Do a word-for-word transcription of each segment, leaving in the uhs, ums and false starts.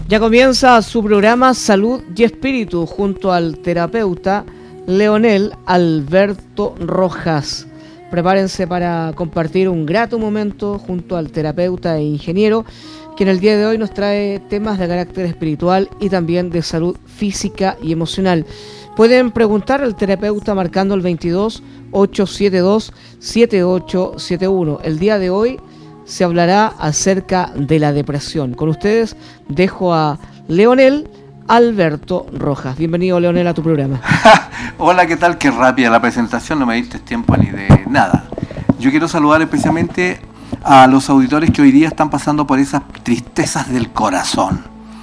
Ya comienza su programa Salud y Espíritu junto al terapeuta Leonel Alberto Rojas. Prepárense para compartir un grato momento junto al terapeuta e ingeniero, que en el día de hoy nos trae temas de carácter espiritual y también de salud física y emocional. Pueden preguntar al terapeuta marcando el veintidós, ochocientos setenta y dos, setenta y ocho setenta y uno. El día de hoy se hablará acerca de la depresión. Con ustedes dejo a Leonel Alberto Rojas. Bienvenido, Leonel, a tu programa. Hola, ¿qué tal? Qué rápida la presentación, no me diste tiempo ni de nada. Yo quiero saludar especialmente a los auditores que hoy día están pasando por esas tristezas del corazón.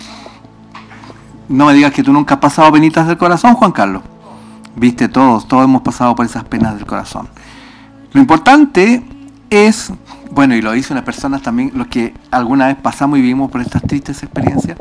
No me digas que tú nunca has pasado penitas del corazón, Juan Carlos. Viste, todos, todos hemos pasado por esas penas del corazón. Lo importante es, bueno, y lo dicen las personas también, los que alguna vez pasamos y vivimos por estas tristes experiencias,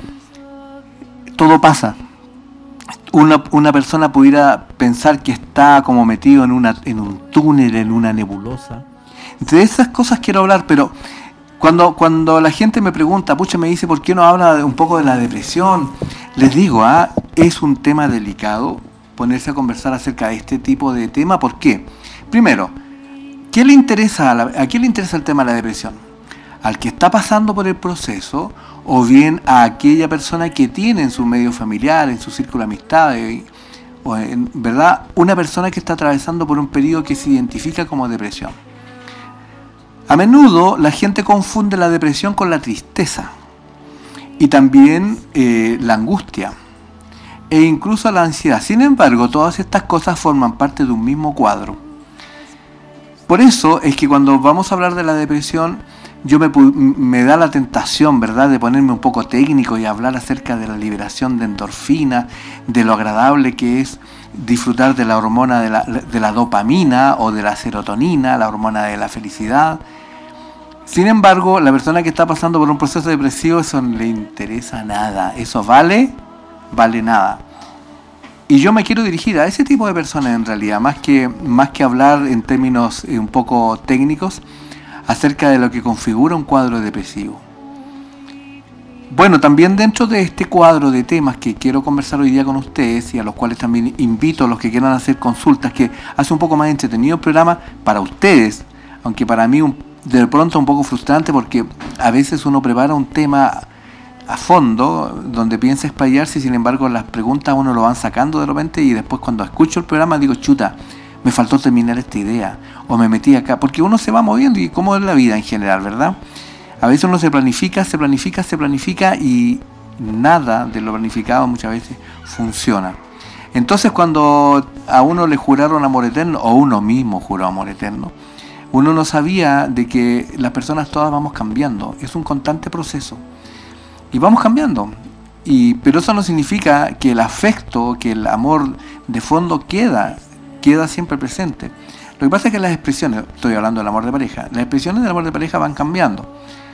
todo pasa. Una, una persona pudiera pensar que está como metido en, una, en un túnel, en una nebulosa. De esas cosas quiero hablar, pero cuando, cuando la gente me pregunta, pucha, me dice, ¿por qué no habla de un poco de la depresión? Les digo, ah, es un tema delicado ponerse a conversar acerca de este tipo de tema. ¿Por qué? Primero, ¿qué le interesa a, la, ¿a quién le interesa el tema de la depresión? ¿Al que está pasando por el proceso o bien a aquella persona que tiene en su medio familiar, en su círculo de amistades, o en verdad, una persona que está atravesando por un periodo que se identifica como depresión? A menudo la gente confunde la depresión con la tristeza y también eh, la angustia e incluso la ansiedad. Sin embargo, todas estas cosas forman parte de un mismo cuadro. Por eso es que cuando vamos a hablar de la depresión, yo me, me da la tentación, ¿verdad?, de ponerme un poco técnico y hablar acerca de la liberación de endorfina, de lo agradable que es disfrutar de la hormona de la, de la dopamina o de la serotonina, la hormona de la felicidad. Sin embargo, la persona que está pasando por un proceso depresivo, eso no le interesa nada. Eso vale, vale nada. Y yo me quiero dirigir a ese tipo de personas en realidad, más que, más que hablar en términos un poco técnicos acerca de lo que configura un cuadro depresivo. Bueno, también dentro de este cuadro de temas que quiero conversar hoy día con ustedes y a los cuales también invito a los que quieran hacer consultas, que hace un poco más entretenido el programa para ustedes, aunque para mí un, de pronto un poco frustrante, porque a veces uno prepara un tema a fondo donde piensa explayarse y sin embargo las preguntas uno lo van sacando de repente y después cuando escucho el programa digo, chuta, me faltó terminar esta idea o me metí acá, porque uno se va moviendo y cómo es la vida en general, ¿verdad? A veces uno se planifica, se planifica, se planifica y nada de lo planificado muchas veces funciona. Entonces cuando a uno le juraron amor eterno, o uno mismo juró amor eterno, uno no sabía de que las personas todas vamos cambiando, es un constante proceso y vamos cambiando, y, pero eso no significa que el afecto, que el amor de fondo queda, queda siempre presente. Lo que pasa es que las expresiones, estoy hablando del amor de pareja, las expresiones del amor de pareja van cambiando.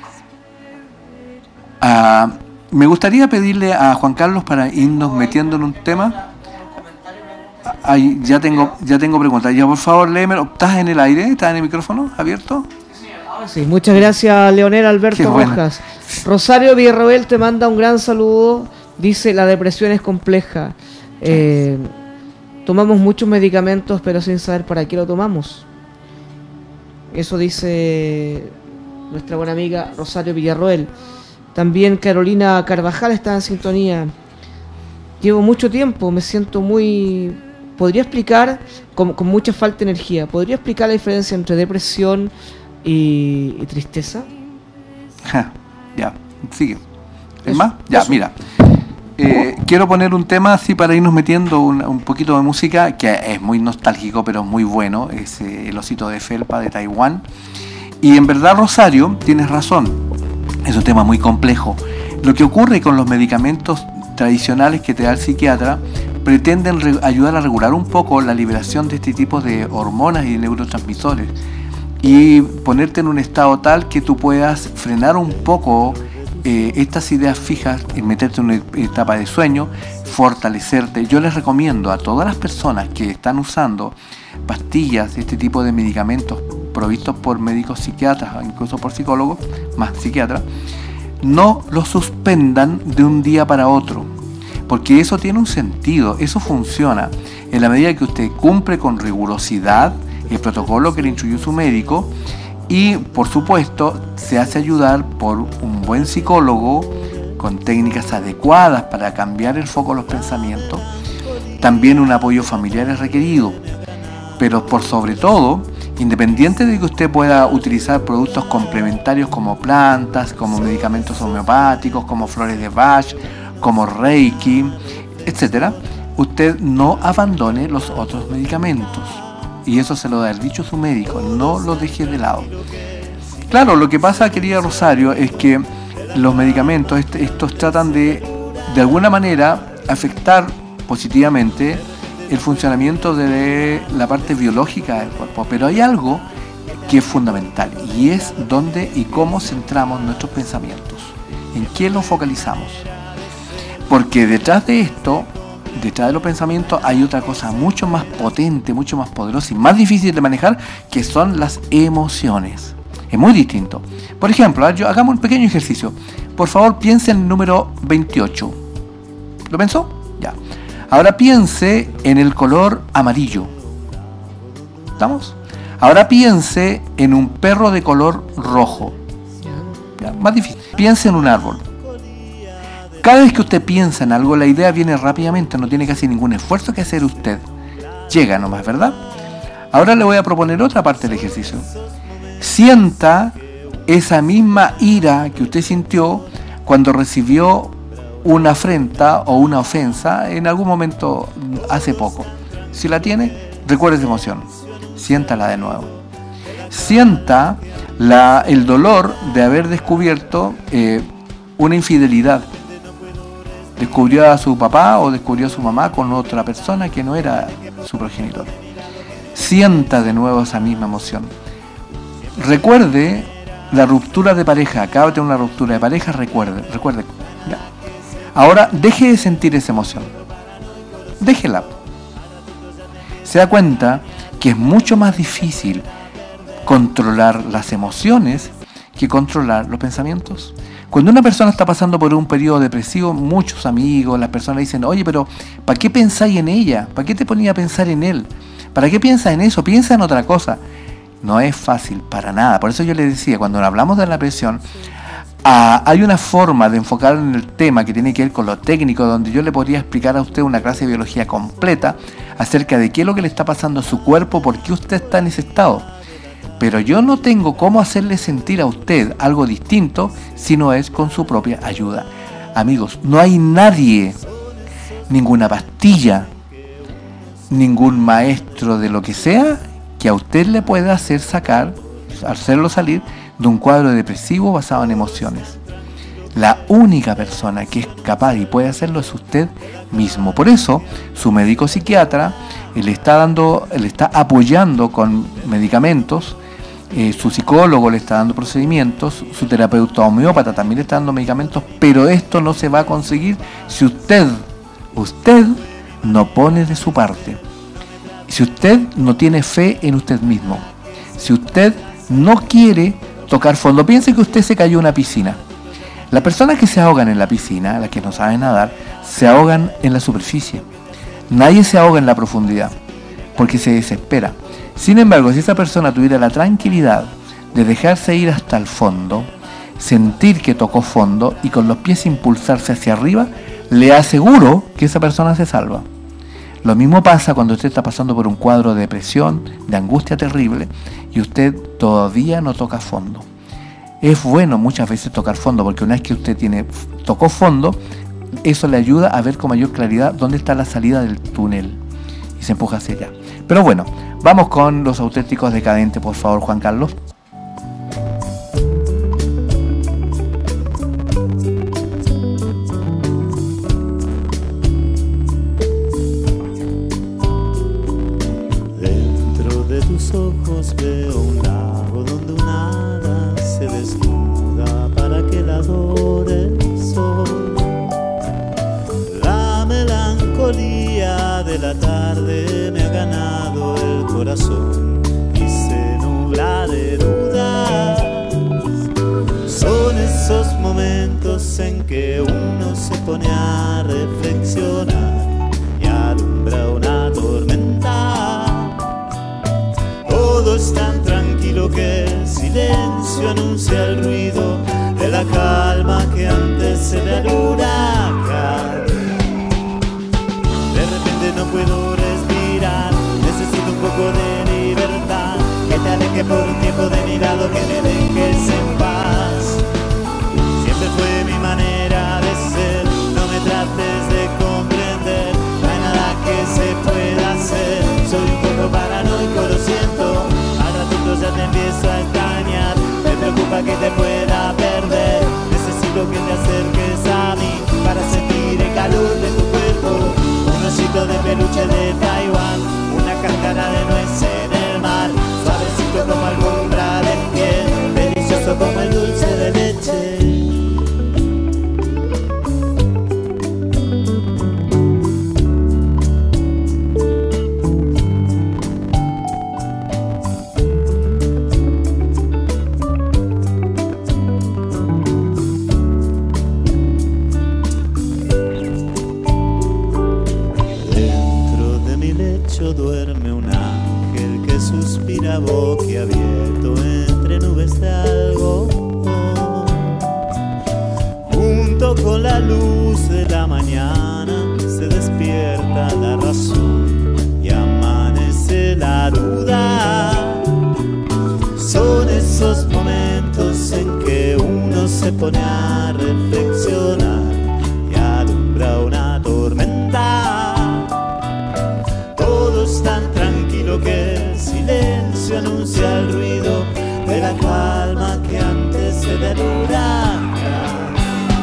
Uh, me gustaría pedirle a Juan Carlos para irnos metiendo en un tema. Ay, ya tengo, ya tengo preguntas. Ya, por favor, léeme. ¿Estás en el aire? ¿Estás en el micrófono abierto? Sí, muchas gracias, Leonel Alberto Rojas. Rosario Villarroel te manda un gran saludo. Dice, la depresión es compleja. Eh, tomamos muchos medicamentos, pero sin saber para qué lo tomamos. Eso dice nuestra buena amiga Rosario Villarroel. También Carolina Carvajal está en sintonía. Llevo mucho tiempo, me siento muy... ¿Podría explicar, con, con mucha falta de energía, ¿podría explicar la diferencia entre depresión y, y tristeza? Ja, ya, sigue. ¿Es más? Ya, eso. Mira. Eh, quiero poner un tema así para irnos metiendo un, un poquito de música, que es muy nostálgico, pero muy bueno. Es eh, El osito de felpa de Taiwán. Y en verdad, Rosario, tienes razón. Es un tema muy complejo. Lo que ocurre con los medicamentos tradicionales que te da el psiquiatra pretenden re- ayudar a regular un poco la liberación de este tipo de hormonas y neurotransmisores y ponerte en un estado tal que tú puedas frenar un poco eh, estas ideas fijas y meterte en una etapa de sueño, fortalecerte. Yo les recomiendo a todas las personas que están usando pastillas, este tipo de medicamentos provistos por médicos psiquiatras o incluso por psicólogos, más psiquiatras, no lo suspendan de un día para otro, porque eso tiene un sentido, eso funciona en la medida que usted cumple con rigurosidad el protocolo que le instruyó su médico y, por supuesto, se hace ayudar por un buen psicólogo con técnicas adecuadas para cambiar el foco de los pensamientos. También un apoyo familiar es requerido, pero por sobre todo, independiente de que usted pueda utilizar productos complementarios como plantas, como medicamentos homeopáticos, como flores de Bach, como Reiki, etcétera, usted no abandone los otros medicamentos. Y eso se lo da el dicho su médico, no lo deje de lado. Claro, lo que pasa, querida Rosario, es que los medicamentos, estos tratan de, de alguna manera, afectar positivamente el funcionamiento de la parte biológica del cuerpo, pero hay algo que es fundamental y es dónde y cómo centramos nuestros pensamientos, en qué los focalizamos, porque detrás de esto, detrás de los pensamientos hay otra cosa mucho más potente, mucho más poderosa y más difícil de manejar, que son las emociones. Es muy distinto. Por ejemplo, yo, hagamos un pequeño ejercicio. Por favor, piense en el número veintiocho. ¿Lo pensó? Ya. Ahora piense en el color amarillo. ¿Estamos? Ahora piense en un perro de color rojo. Ya, más difícil. Piense en un árbol. Cada vez que usted piensa en algo, la idea viene rápidamente, no tiene casi ningún esfuerzo que hacer usted. Llega nomás, ¿verdad? Ahora le voy a proponer otra parte del ejercicio. Sienta esa misma ira que usted sintió cuando recibió una afrenta o una ofensa en algún momento hace poco. Si la tiene, recuerde esa emoción. Siéntala de nuevo. Sienta la, el dolor de haber descubierto eh, una infidelidad. Descubrió a su papá o descubrió a su mamá con otra persona que no era su progenitor. Sienta de nuevo esa misma emoción. Recuerde la ruptura de pareja. Acaba de tener una ruptura de pareja, recuerde, recuerde. ¿Ya? Ahora deje de sentir esa emoción. Déjela. Se da cuenta que es mucho más difícil controlar las emociones que controlar los pensamientos. Cuando una persona está pasando por un periodo depresivo, muchos amigos, las personas dicen, oye, pero ¿para qué pensáis en ella? ¿Para qué te ponías a pensar en él? ¿Para qué piensas en eso? Piensa en otra cosa. No es fácil, para nada. Por eso yo les decía, cuando hablamos de la depresión, ah, hay una forma de enfocar en el tema que tiene que ver con lo técnico, donde yo le podría explicar a usted una clase de biología completa acerca de qué es lo que le está pasando a su cuerpo, por qué usted está en ese estado. Pero yo no tengo cómo hacerle sentir a usted algo distinto si no es con su propia ayuda. Amigos, no hay nadie, ninguna pastilla, ningún maestro de lo que sea, que a usted le pueda hacer sacar, hacerlo salir de un cuadro depresivo basado en emociones. La única persona que es capaz y puede hacerlo es usted mismo. Por eso, su médico psiquiatra le está dando, le está apoyando con medicamentos. Eh, su psicólogo le está dando procedimientos, su terapeuta homeópata también le está dando medicamentos, pero esto no se va a conseguir si usted, usted no pone de su parte, si usted no tiene fe en usted mismo, si usted no quiere tocar fondo. Piense que usted se cayó en una piscina. Las personas que se ahogan en la piscina, las que no saben nadar, se ahogan en la superficie. Nadie se ahoga en la profundidad, porque se desespera. Sin embargo, si esa persona tuviera la tranquilidad de dejarse ir hasta el fondo, sentir que tocó fondo y con los pies impulsarse hacia arriba, le aseguro que esa persona se salva. Lo mismo pasa cuando usted está pasando por un cuadro de depresión, de angustia terrible, y usted todavía no toca fondo. Es bueno muchas veces tocar fondo, porque una vez que usted tiene tocó fondo, eso le ayuda a ver con mayor claridad dónde está la salida del túnel y se empuja hacia allá. Pero bueno, vamos con los auténticos decadentes, por favor, Juan Carlos. Dentro de tus ojos veo un lago donde un hada se desnuda para que la adore el sol. La melancolía de la tarde me ha ganado el corazón y se nubla de que uno se pone a reflexionar y alumbra una tormenta. Todo es tan tranquilo que el silencio anuncia el ruido de la calma que antecede al huracán. De repente no puedo respirar, necesito un poco de libertad, que te aleje por un tiempo de mi lado, que me dejes en paz. Siempre fue mi manera de ser, no me trates de comprender, no hay nada que se pueda hacer. Soy un poco paranoico, lo siento, al ratito ya te empiezo a extrañar, me preocupa que te pueda perder. Necesito que te acerques a mí para sentir el calor de tu cuerpo, un osito de peluche de Taiwán, una cáscara de nuez en el mar, suavecito como alfombra de piel, delicioso como el dulce de leche. Duerme un ángel que suspira boquiabierto entre nubes de algodón. Junto con la luz de la mañana se despierta la razón y amanece la duda. Son esos momentos en que uno se pone a reflexionar y alumbra una tormenta. Tan tranquilo que el silencio anuncia el ruido de la calma que antecede el huracán.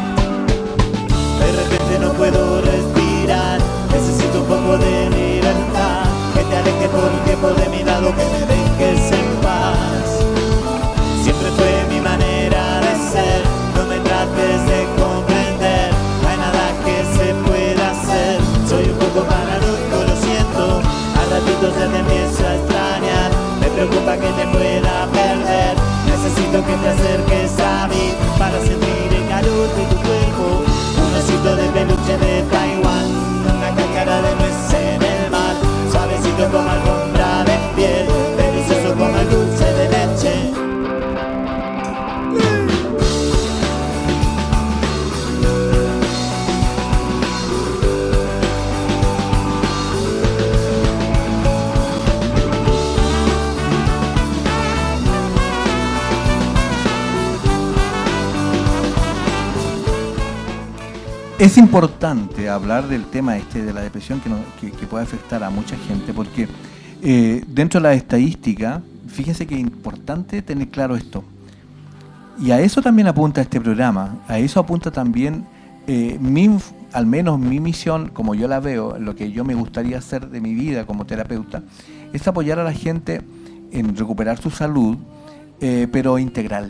De repente no puedo respirar, necesito un poco de libertad, que te aleje por un tiempo de mi lado, que me dejes en paz. Siempre fue mi manera de ser, no me trates de comprender, no hay nada que se pueda hacer. Soy un poco paranoico, lo siento, ratitos ya te empiezo a extrañar, me preocupa que te pueda perder. Necesito que te acerques a mí para sentir el calor de tu cuerpo, un osito de peluche de Taiwán, una cáscara de nuez en el mar, suavecito como alfombra de piel, delicioso como el dulce de leche. Es importante hablar del tema este de la depresión que, no, que, que puede afectar a mucha gente, porque eh, dentro de la estadística, fíjense que es importante tener claro esto. Y a eso también apunta este programa, a eso apunta también eh, mi, al menos mi misión, como yo la veo, lo que yo me gustaría hacer de mi vida como terapeuta, es apoyar a la gente en recuperar su salud, eh, pero integral.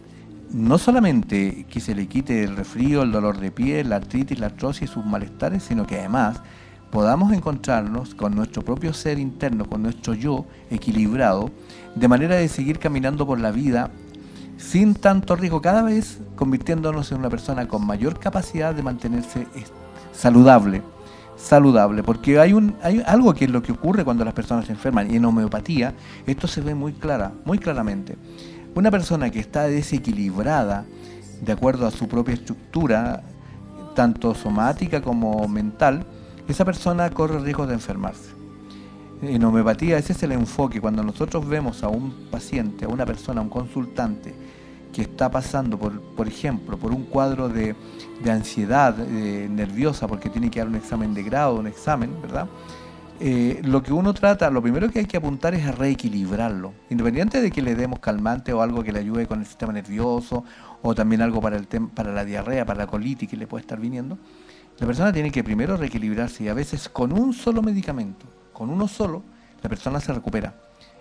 No solamente que se le quite el resfrío, el dolor de piel, la artritis, la artrosis y sus malestares, sino que además podamos encontrarnos con nuestro propio ser interno, con nuestro yo equilibrado, de manera de seguir caminando por la vida sin tanto riesgo, cada vez convirtiéndonos en una persona con mayor capacidad de mantenerse saludable, saludable, porque hay un hay algo que es lo que ocurre cuando las personas se enferman, y en homeopatía esto se ve muy clara, muy claramente. Una persona que está desequilibrada de acuerdo a su propia estructura, tanto somática como mental, esa persona corre riesgo de enfermarse. En homeopatía ese es el enfoque. Cuando nosotros vemos a un paciente, a una persona, a un consultante que está pasando, por, por ejemplo, por un cuadro de, de ansiedad eh, nerviosa porque tiene que dar un examen de grado, un examen, ¿verdad? Eh, lo que uno trata, lo primero que hay que apuntar es a reequilibrarlo, independiente de que le demos calmante o algo que le ayude con el sistema nervioso, o también algo para el tema, para la diarrea, para la colitis que le puede estar viniendo. La persona tiene que primero reequilibrarse, y a veces con un solo medicamento, con uno solo, la persona se recupera.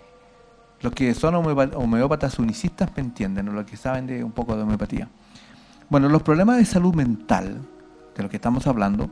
Los que son homeópatas unicistas me entienden, o los que saben de un poco de homeopatía. Bueno, los problemas de salud mental, de los que estamos hablando,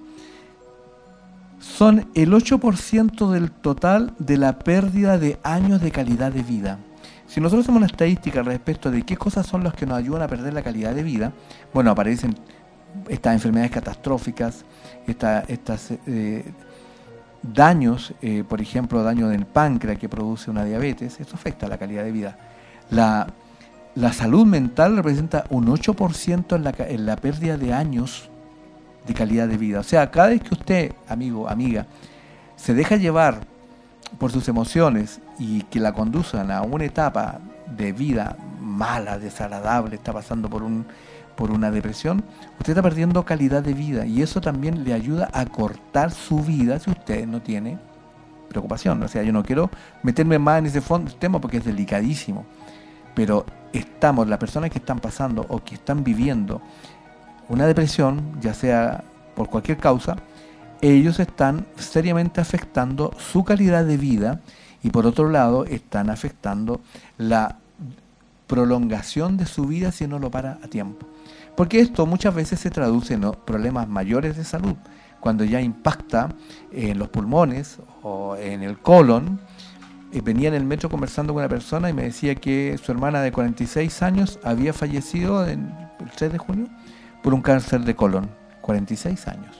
son el ocho por ciento del total de la pérdida de años de calidad de vida. Si nosotros hacemos una estadística respecto de qué cosas son las que nos ayudan a perder la calidad de vida, bueno, aparecen estas enfermedades catastróficas, esta, estas eh, daños, eh, por ejemplo, daño del páncreas que produce una diabetes, eso afecta a la calidad de vida. La, la salud mental representa un ocho por ciento en la, en la pérdida de años de calidad de vida. O sea, cada vez que usted, amigo, amiga, se deja llevar por sus emociones y que la conduzcan a una etapa de vida mala, desagradable, está pasando por un por una depresión, usted está perdiendo calidad de vida, y eso también le ayuda a cortar su vida si usted no tiene preocupación. O sea, yo no quiero meterme más en ese fondo, tema porque es delicadísimo, pero estamos, las personas que están pasando o que están viviendo una depresión, ya sea por cualquier causa, ellos están seriamente afectando su calidad de vida, y por otro lado están afectando la prolongación de su vida si no lo para a tiempo. Porque esto muchas veces se traduce en problemas mayores de salud, cuando ya impacta en los pulmones o en el colon. Eh, venía en el metro conversando con una persona y me decía que su hermana de cuarenta y seis años había fallecido en el tres de junio por un cáncer de colon, cuarenta y seis años.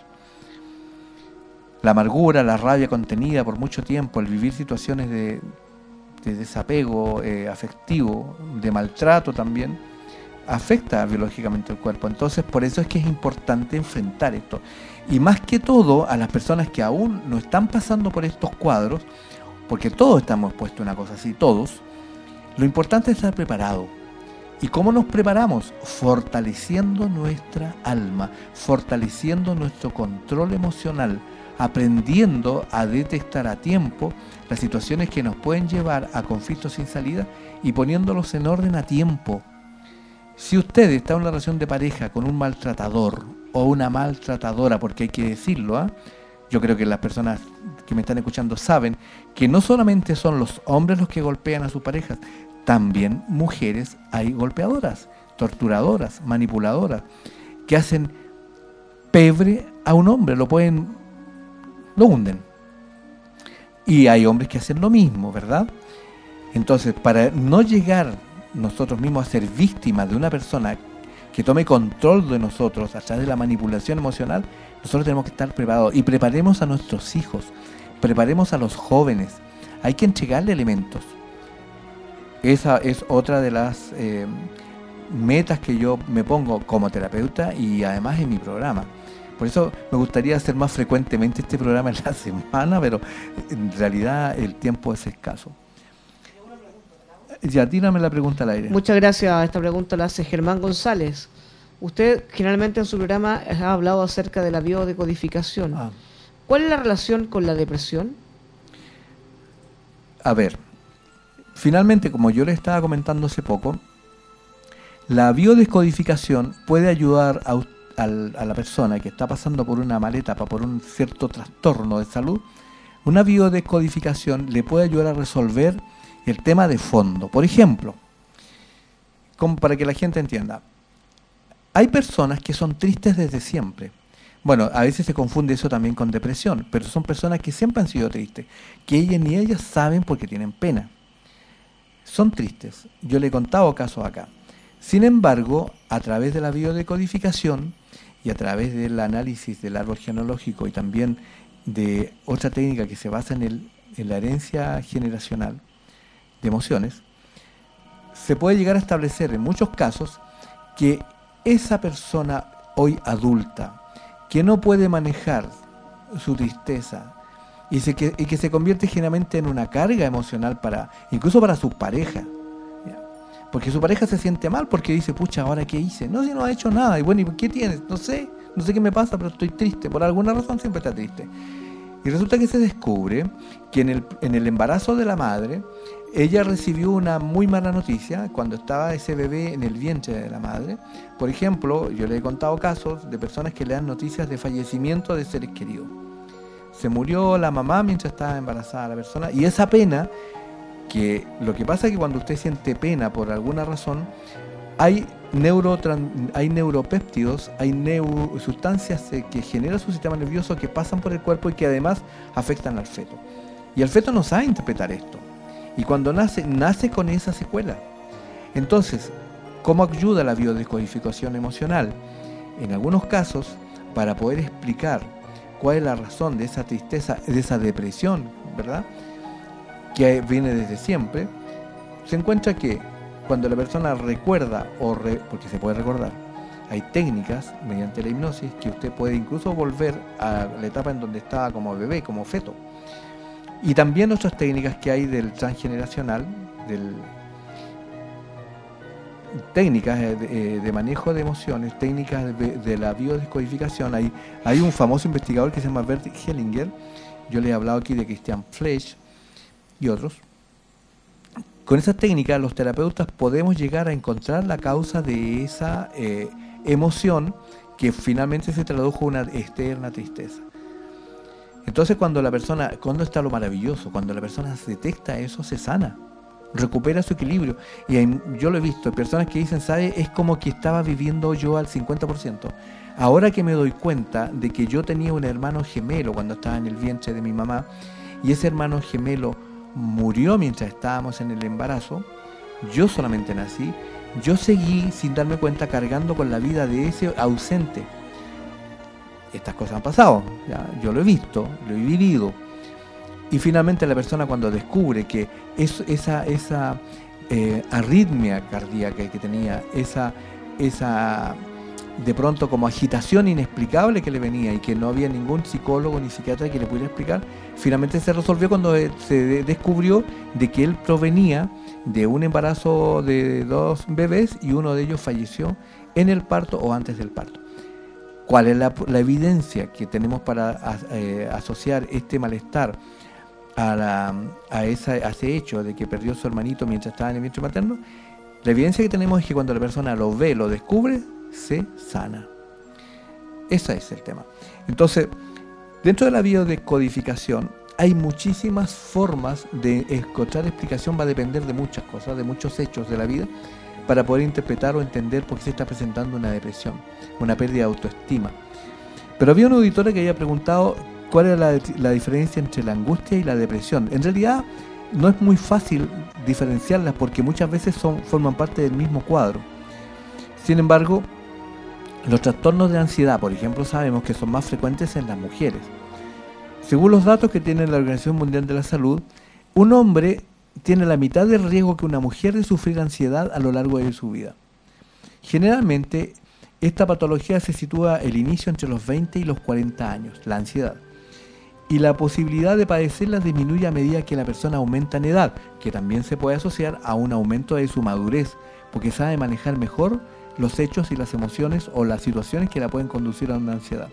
La amargura, la rabia contenida por mucho tiempo, el vivir situaciones de, de desapego eh, afectivo, de maltrato también, afecta biológicamente el cuerpo. Entonces, por eso es que es importante enfrentar esto. Y más que todo, a las personas que aún no están pasando por estos cuadros, porque todos estamos expuestos a una cosa así, todos, lo importante es estar preparado. ¿Y cómo nos preparamos? Fortaleciendo nuestra alma, fortaleciendo nuestro control emocional, aprendiendo a detectar a tiempo las situaciones que nos pueden llevar a conflictos sin salida y poniéndolos en orden a tiempo. Si usted está en una relación de pareja con un maltratador o una maltratadora, porque hay que decirlo, ¿eh? Yo creo que las personas que me están escuchando saben que no solamente son los hombres los que golpean a sus parejas, también mujeres hay golpeadoras, torturadoras, manipuladoras, que hacen pebre a un hombre, lo pueden, lo hunden. Y hay hombres que hacen lo mismo, ¿verdad? Entonces, para no llegar nosotros mismos a ser víctimas de una persona que tome control de nosotros a través de la manipulación emocional, nosotros tenemos que estar preparados. Y preparemos a nuestros hijos, preparemos a los jóvenes. Hay que entregarle elementos. Esa es otra de las eh, metas que yo me pongo como terapeuta y además en mi programa. Por eso me gustaría hacer más frecuentemente este programa en la semana, pero en realidad el tiempo es escaso. Ya, tírame la pregunta al aire. Muchas gracias. Esta pregunta la hace Germán González. Usted generalmente en su programa ha hablado acerca de la biodecodificación. Ah. ¿Cuál es la relación con la depresión? A ver, finalmente, como yo le estaba comentando hace poco, la biodescodificación puede ayudar a, a, a la persona que está pasando por una mala etapa, por un cierto trastorno de salud. Una biodescodificación le puede ayudar a resolver el tema de fondo. Por ejemplo, como para que la gente entienda, hay personas que son tristes desde siempre. Bueno, a veces se confunde eso también con depresión, pero son personas que siempre han sido tristes, que ellas ni ellas saben porque tienen pena. Son tristes. Yo le he contado casos acá. Sin embargo, a través de la biodecodificación y a través del análisis del árbol genealógico y también de otra técnica que se basa en, el, en la herencia generacional de emociones, se puede llegar a establecer en muchos casos que esa persona hoy adulta, que no puede manejar su tristeza y, se, que, y que se convierte generalmente en una carga emocional para, incluso para su pareja, ¿ya? Porque su pareja se siente mal porque dice, pucha, ¿ahora qué hice? No, si no ha hecho nada, y bueno, ¿y qué tienes? No sé, no sé qué me pasa, pero estoy triste, por alguna razón siempre está triste. Y resulta que se descubre que en el, en el embarazo de la madre, ella recibió una muy mala noticia cuando estaba ese bebé en el vientre de la madre. Por ejemplo, yo le he contado casos de personas que le dan noticias de fallecimiento de seres queridos. Se murió la mamá mientras estaba embarazada la persona, y esa pena, que lo que pasa es que cuando usted siente pena por alguna razón, hay, neurotran, hay neuropéptidos, hay neu, sustancias que genera su sistema nervioso que pasan por el cuerpo y que además afectan al feto. Y el feto no sabe interpretar esto. Y cuando nace, nace con esa secuela. Entonces, ¿cómo ayuda la biodescodificación emocional? en algunos casos, para poder explicar cuál es la razón de esa tristeza, de esa depresión, ¿verdad?, que viene desde siempre, se encuentra que cuando la persona recuerda, o re, porque se puede recordar, hay técnicas mediante la hipnosis que usted puede incluso volver a la etapa en donde estaba como bebé, como feto. Y también otras técnicas que hay del transgeneracional, del, técnicas de, de manejo de emociones, técnicas de, de la biodescodificación. Hay, hay un famoso investigador que se llama Bert Hellinger, yo le he hablado aquí de Christian Flesch y otros. Con esas técnicas los terapeutas podemos llegar a encontrar la causa de esa eh, emoción que finalmente se tradujo en una externa tristeza. Entonces cuando la persona, cuando está lo maravilloso, cuando la persona detecta eso, se sana, recupera su equilibrio. Y hay, yo lo he visto, hay personas que dicen, ¿sabe? Es como que estaba viviendo yo al cincuenta por ciento. Ahora que me doy cuenta de que yo tenía un hermano gemelo cuando estaba en el vientre de mi mamá, y ese hermano gemelo murió mientras estábamos en el embarazo, yo solamente nací, yo seguí sin darme cuenta cargando con la vida de ese ausente. Estas cosas han pasado, ¿ya? Yo lo he visto, lo he vivido. Y finalmente la persona cuando descubre que es, esa, esa eh, arritmia cardíaca que tenía, esa, esa de pronto como agitación inexplicable que le venía y que no había ningún psicólogo ni psiquiatra que le pudiera explicar, finalmente se resolvió cuando se descubrió de que él provenía de un embarazo de dos bebés y uno de ellos falleció en el parto o antes del parto. ¿Cuál es la, la evidencia que tenemos para eh, asociar este malestar a, la, a, esa, a ese hecho de que perdió a su hermanito mientras estaba en el vientre materno? La evidencia que tenemos es que cuando la persona lo ve, lo descubre, se sana. Ese es el tema. Entonces, dentro de la biodescodificación hay muchísimas formas de encontrar explicación, va a depender de muchas cosas, de muchos hechos de la vida, para poder interpretar o entender por qué se está presentando una depresión, una pérdida de autoestima. Pero había una auditora que había preguntado cuál era la, la diferencia entre la angustia y la depresión. En realidad no es muy fácil diferenciarlas porque muchas veces son, forman parte del mismo cuadro. Sin embargo, los trastornos de ansiedad, por ejemplo, sabemos que son más frecuentes en las mujeres. Según los datos que tiene la Organización Mundial de la Salud, un hombre tiene la mitad del riesgo que una mujer de sufrir ansiedad a lo largo de su vida. Generalmente, esta patología se sitúa el inicio entre los veinte y los cuarenta años, la ansiedad. Y la posibilidad de padecerla disminuye a medida que la persona aumenta en edad, que también se puede asociar a un aumento de su madurez, porque sabe manejar mejor los hechos y las emociones o las situaciones que la pueden conducir a una ansiedad.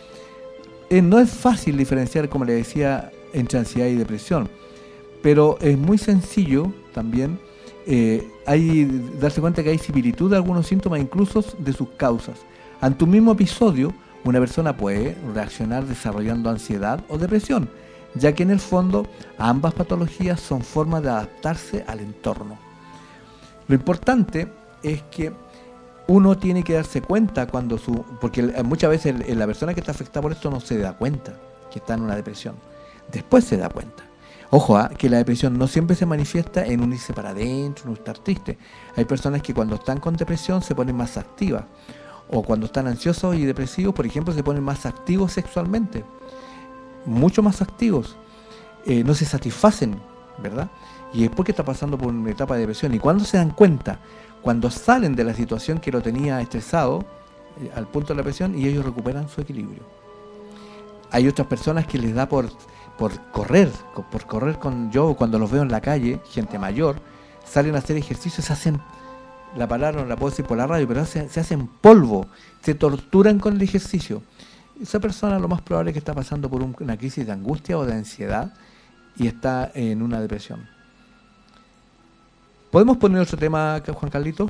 Eh, no es fácil diferenciar, como le decía, entre ansiedad y depresión, pero es muy sencillo también eh, hay, darse cuenta que hay similitud de algunos síntomas, incluso de sus causas. Ante un mismo episodio, una persona puede reaccionar desarrollando ansiedad o depresión, ya que en el fondo ambas patologías son formas de adaptarse al entorno. Lo importante es que uno tiene que darse cuenta cuando su... porque muchas veces el, la persona que está afectada por esto no se da cuenta que está en una depresión. Después se da cuenta. Ojo, ¿eh? que la depresión no siempre se manifiesta en un irse para adentro, en un estar triste. Hay personas que cuando están con depresión se ponen más activas. O cuando están ansiosos y depresivos, por ejemplo, se ponen más activos sexualmente. Mucho más activos. Eh, no se satisfacen, ¿verdad? Y es porque está pasando por una etapa de depresión. Y cuando se dan cuenta, cuando salen de la situación que lo tenía estresado, eh, al punto de la depresión, y ellos recuperan su equilibrio. Hay otras personas que les da por, por correr, por correr con yo, cuando los veo en la calle, gente mayor, salen a hacer ejercicios, se hacen, la palabra no la puedo decir por la radio, pero se, se hacen polvo, se torturan con el ejercicio. Esa persona lo más probable es que está pasando por un, una crisis de angustia o de ansiedad y está en una depresión. ¿Podemos poner otro tema, Juan Carlito?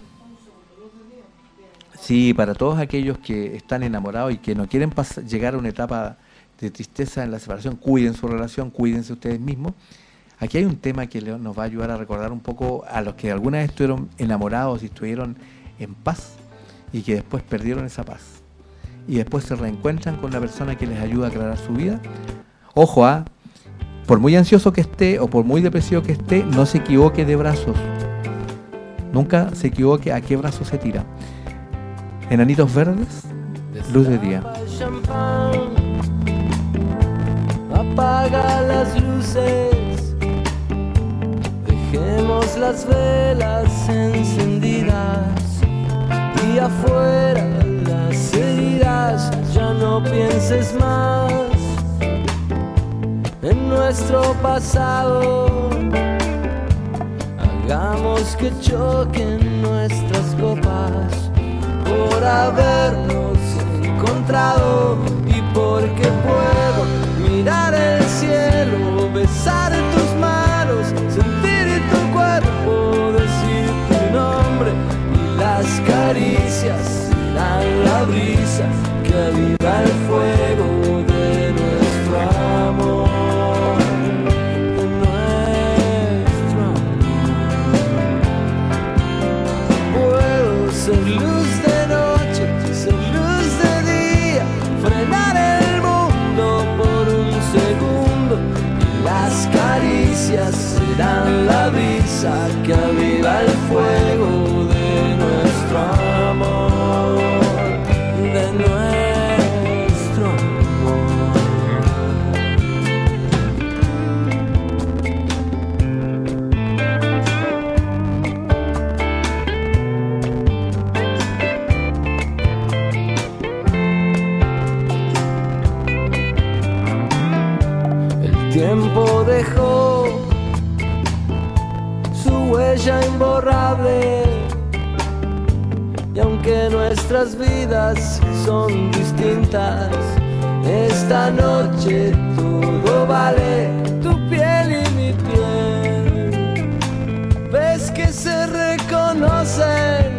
Sí, para todos aquellos que están enamorados y que no quieren pasar, llegar a una etapa de tristeza en la separación, cuiden su relación, cuídense ustedes mismos. Aquí hay un tema que nos va a ayudar a recordar un poco a los que alguna vez estuvieron enamorados y estuvieron en paz y que después perdieron esa paz. Y después se reencuentran con la persona que les ayuda a aclarar su vida. Ojo, ¿ah? por muy ansioso que esté o por muy depresivo que esté, no se equivoque de brazos. Nunca se equivoque a qué brazo se tira. Enanitos Verdes, Luz de día. Apaga las luces, dejemos las velas encendidas y afuera las heridas. Ya no pienses más en nuestro pasado. Hagamos que choquen nuestras copas por habernos encontrado y porque puedo mirar el cielo, besar tus manos, sentir tu cuerpo, decir tu nombre y las caricias serán la brisa que aviva el fuego de nuestro amor. Ser luz de noche, ser luz de día, frenar el mundo por un segundo y las caricias serán la brisa que aviva el fuego de nuestro amor, de nuestro amor. El tiempo dejó su huella imborrable y aunque nuestras vidas son distintas, esta noche todo vale, tu piel y mi piel. Ves que se reconocen,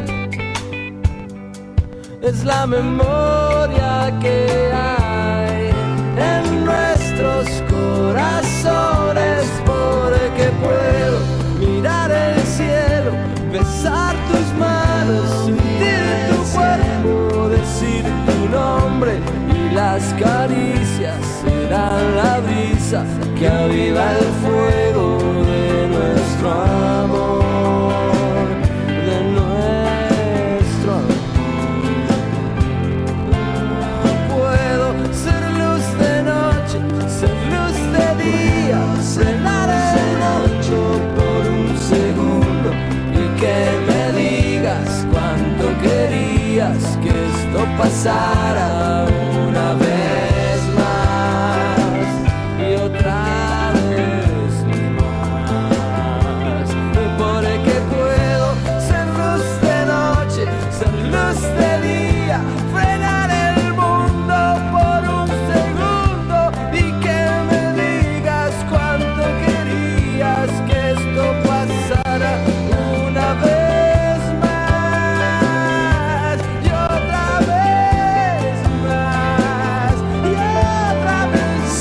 es la memoria que hay en nuestros corazones, porque puedo mirar el cielo, besar tus manos, sentir tu cuerpo, decir tu nombre y las caricias serán la brisa que aviva el fuego de nuestro amor, de nuestro amor. Puedo ser luz de noche, ser luz de día, cenar el noche por un segundo y que me digas cuánto querías que esto pasara una vez más y otra vez más, porque puedo ser luz de noche, ser luz de día, frenar el mundo por un segundo y que me digas cuánto querías que esto pasara una vez más y otra vez más y otra vez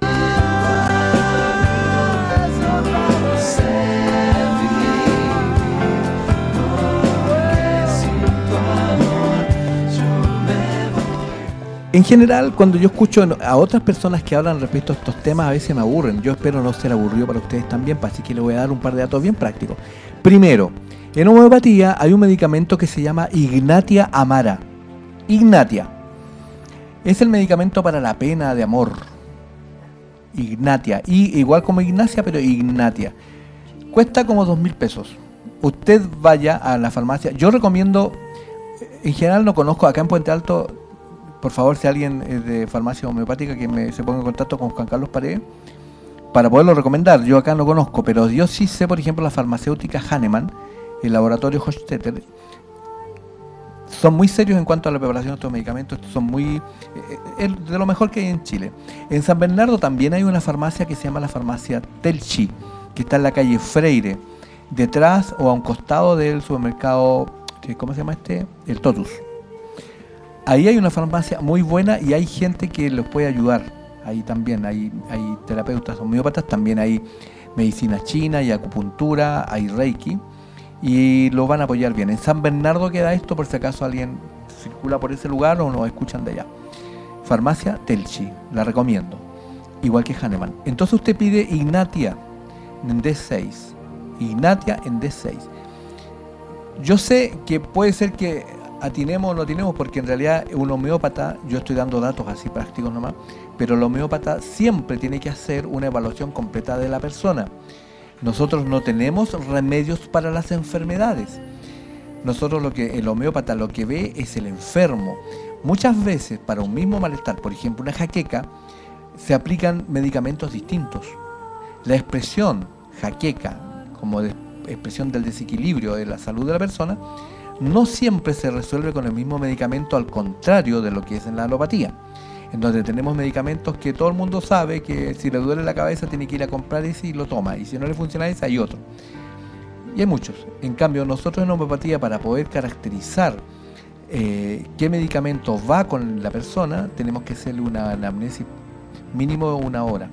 más, otra vez sin tu amor yo me voy. En general, cuando yo escucho a otras personas que hablan respecto a estos temas, a veces me aburren. Yo espero no ser aburrido para ustedes también, así que les voy a dar un par de datos bien prácticos. Primero, en homeopatía hay un medicamento que se llama Ignatia Amara. Ignatia. Es el medicamento para la pena de amor. Ignatia. Y igual como Ignacia, pero Ignatia. Cuesta como dos mil pesos. Usted vaya a la farmacia. Yo recomiendo, en general no conozco, acá en Puente Alto, por favor, si alguien es de farmacia homeopática, que me, se ponga en contacto con Juan Carlos Paredes para poderlo recomendar. Yo acá no conozco, pero yo sí sé, por ejemplo, la farmacéutica Hahnemann, el laboratorio Hochstetter, son muy serios en cuanto a la preparación de estos medicamentos, son muy eh, de lo mejor que hay en Chile. En San Bernardo también hay una farmacia que se llama la farmacia Telchi, que está en la calle Freire, detrás o a un costado del supermercado, ¿cómo se llama este? El Totus. Ahí hay una farmacia muy buena y hay gente que los puede ayudar. Ahí también hay, hay terapeutas homeópatas, también hay medicina china, hay acupuntura, hay reiki y lo van a apoyar bien. En San Bernardo queda esto, por si acaso alguien circula por ese lugar o nos escuchan de allá. Farmacia Telchi, la recomiendo, igual que Hahnemann. Entonces usted pide Ignatia en D seis, Ignatia en D seis. Yo sé que puede ser que atinemos o no atinemos, porque en realidad un homeópata, yo estoy dando datos así prácticos nomás, pero el homeópata siempre tiene que hacer una evaluación completa de la persona. Nosotros no tenemos remedios para las enfermedades. Nosotros lo que el homeópata lo que ve es el enfermo. Muchas veces para un mismo malestar, por ejemplo una jaqueca, se aplican medicamentos distintos. La expresión jaqueca, como de expresión del desequilibrio de la salud de la persona, no siempre se resuelve con el mismo medicamento, al contrario de lo que es en la alopatía, en donde tenemos medicamentos que todo el mundo sabe que si le duele la cabeza tiene que ir a comprar ese y lo toma, y si no le funciona ese hay otro, y hay muchos. En cambio nosotros en homeopatía, para poder caracterizar eh, qué medicamento va con la persona, tenemos que hacerle una anamnesis mínimo de una hora.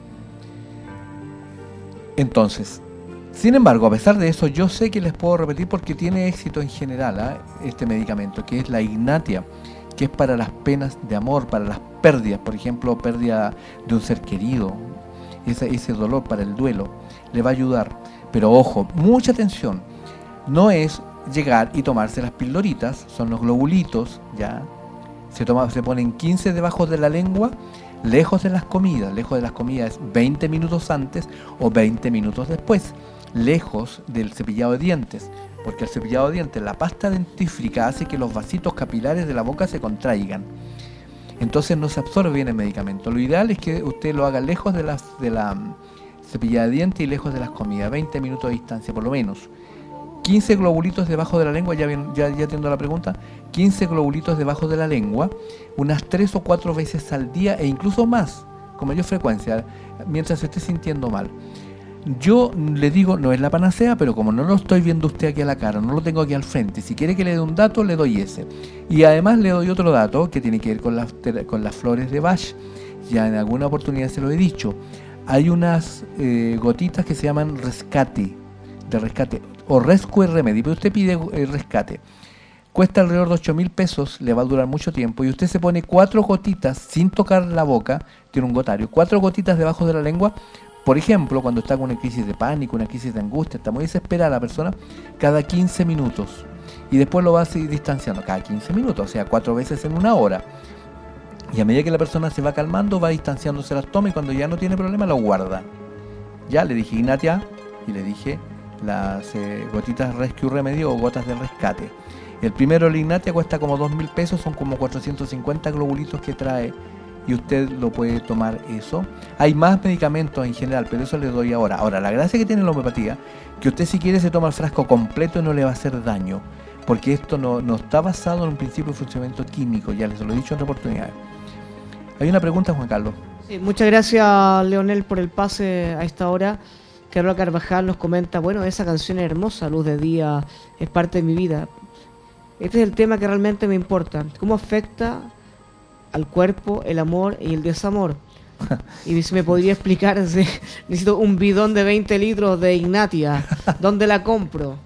Entonces, sin embargo, a pesar de eso, yo sé que les puedo repetir, porque tiene éxito en general, ¿eh? este medicamento, que es la Ignatia, que es para las penas de amor, para las pérdidas, por ejemplo, pérdida de un ser querido, ese, ese dolor para el duelo, le va a ayudar. Pero ojo, mucha atención, no es llegar y tomarse las pildoritas, son los globulitos, ya, se, toma, se ponen quince debajo de la lengua, lejos de las comidas, lejos de las comidas veinte minutos antes o veinte minutos después, lejos del cepillado de dientes, porque el cepillado de dientes, la pasta dentífrica hace que los vasitos capilares de la boca se contraigan, entonces no se absorbe bien el medicamento. Lo ideal es que usted lo haga lejos de, las, de la cepillada de dientes y lejos de las comidas, veinte minutos de distancia por lo menos. quince globulitos debajo de la lengua, ya, bien, ya, ya atiendo la pregunta, quince globulitos debajo de la lengua, unas tres o cuatro veces al día e incluso más, con mayor frecuencia, mientras se esté sintiendo mal. Yo le digo, no es la panacea, pero como no lo estoy viendo usted aquí a la cara, no lo tengo aquí al frente, si quiere que le dé un dato, le doy ese. Y además le doy otro dato que tiene que ver con las, con las flores de Bach. Ya en alguna oportunidad se lo he dicho. Hay unas eh, gotitas que se llaman rescate, de rescate, o Rescue Remedy, pero usted pide eh, rescate. Cuesta alrededor de ocho mil pesos, le va a durar mucho tiempo, y usted se pone cuatro gotitas sin tocar la boca, tiene un gotario, cuatro gotitas debajo de la lengua. Por ejemplo, cuando está con una crisis de pánico, una crisis de angustia, está muy desesperada la persona, cada quince minutos. Y después lo va a seguir distanciando, cada quince minutos, o sea, cuatro veces en una hora. Y a medida que la persona se va calmando, va distanciándose, las toma, y cuando ya no tiene problema, lo guarda. Ya le dije Ignatia, y le dije las eh, gotitas Rescue Remedy o gotas de rescate. El primero, el Ignatia, cuesta como dos mil pesos, son como cuatrocientos cincuenta globulitos que trae, y usted lo puede tomar eso. Hay más medicamentos en general, pero eso le doy ahora. Ahora, la gracia que tiene la homeopatía, que usted si quiere se toma el frasco completo y no le va a hacer daño, porque esto no, no está basado en un principio de funcionamiento químico, ya les lo he dicho en otra oportunidad. Hay una pregunta, Juan Carlos. Sí, muchas gracias, Leonel, por el pase a esta hora. Carlos Carvajal nos comenta, bueno, esa canción es hermosa, Luz de Día, es parte de mi vida. Este es el tema que realmente me importa. ¿Cómo afecta al cuerpo el amor y el desamor? Y si me podría explicar, si necesito un bidón de veinte litros de Ignatia, ¿dónde la compro?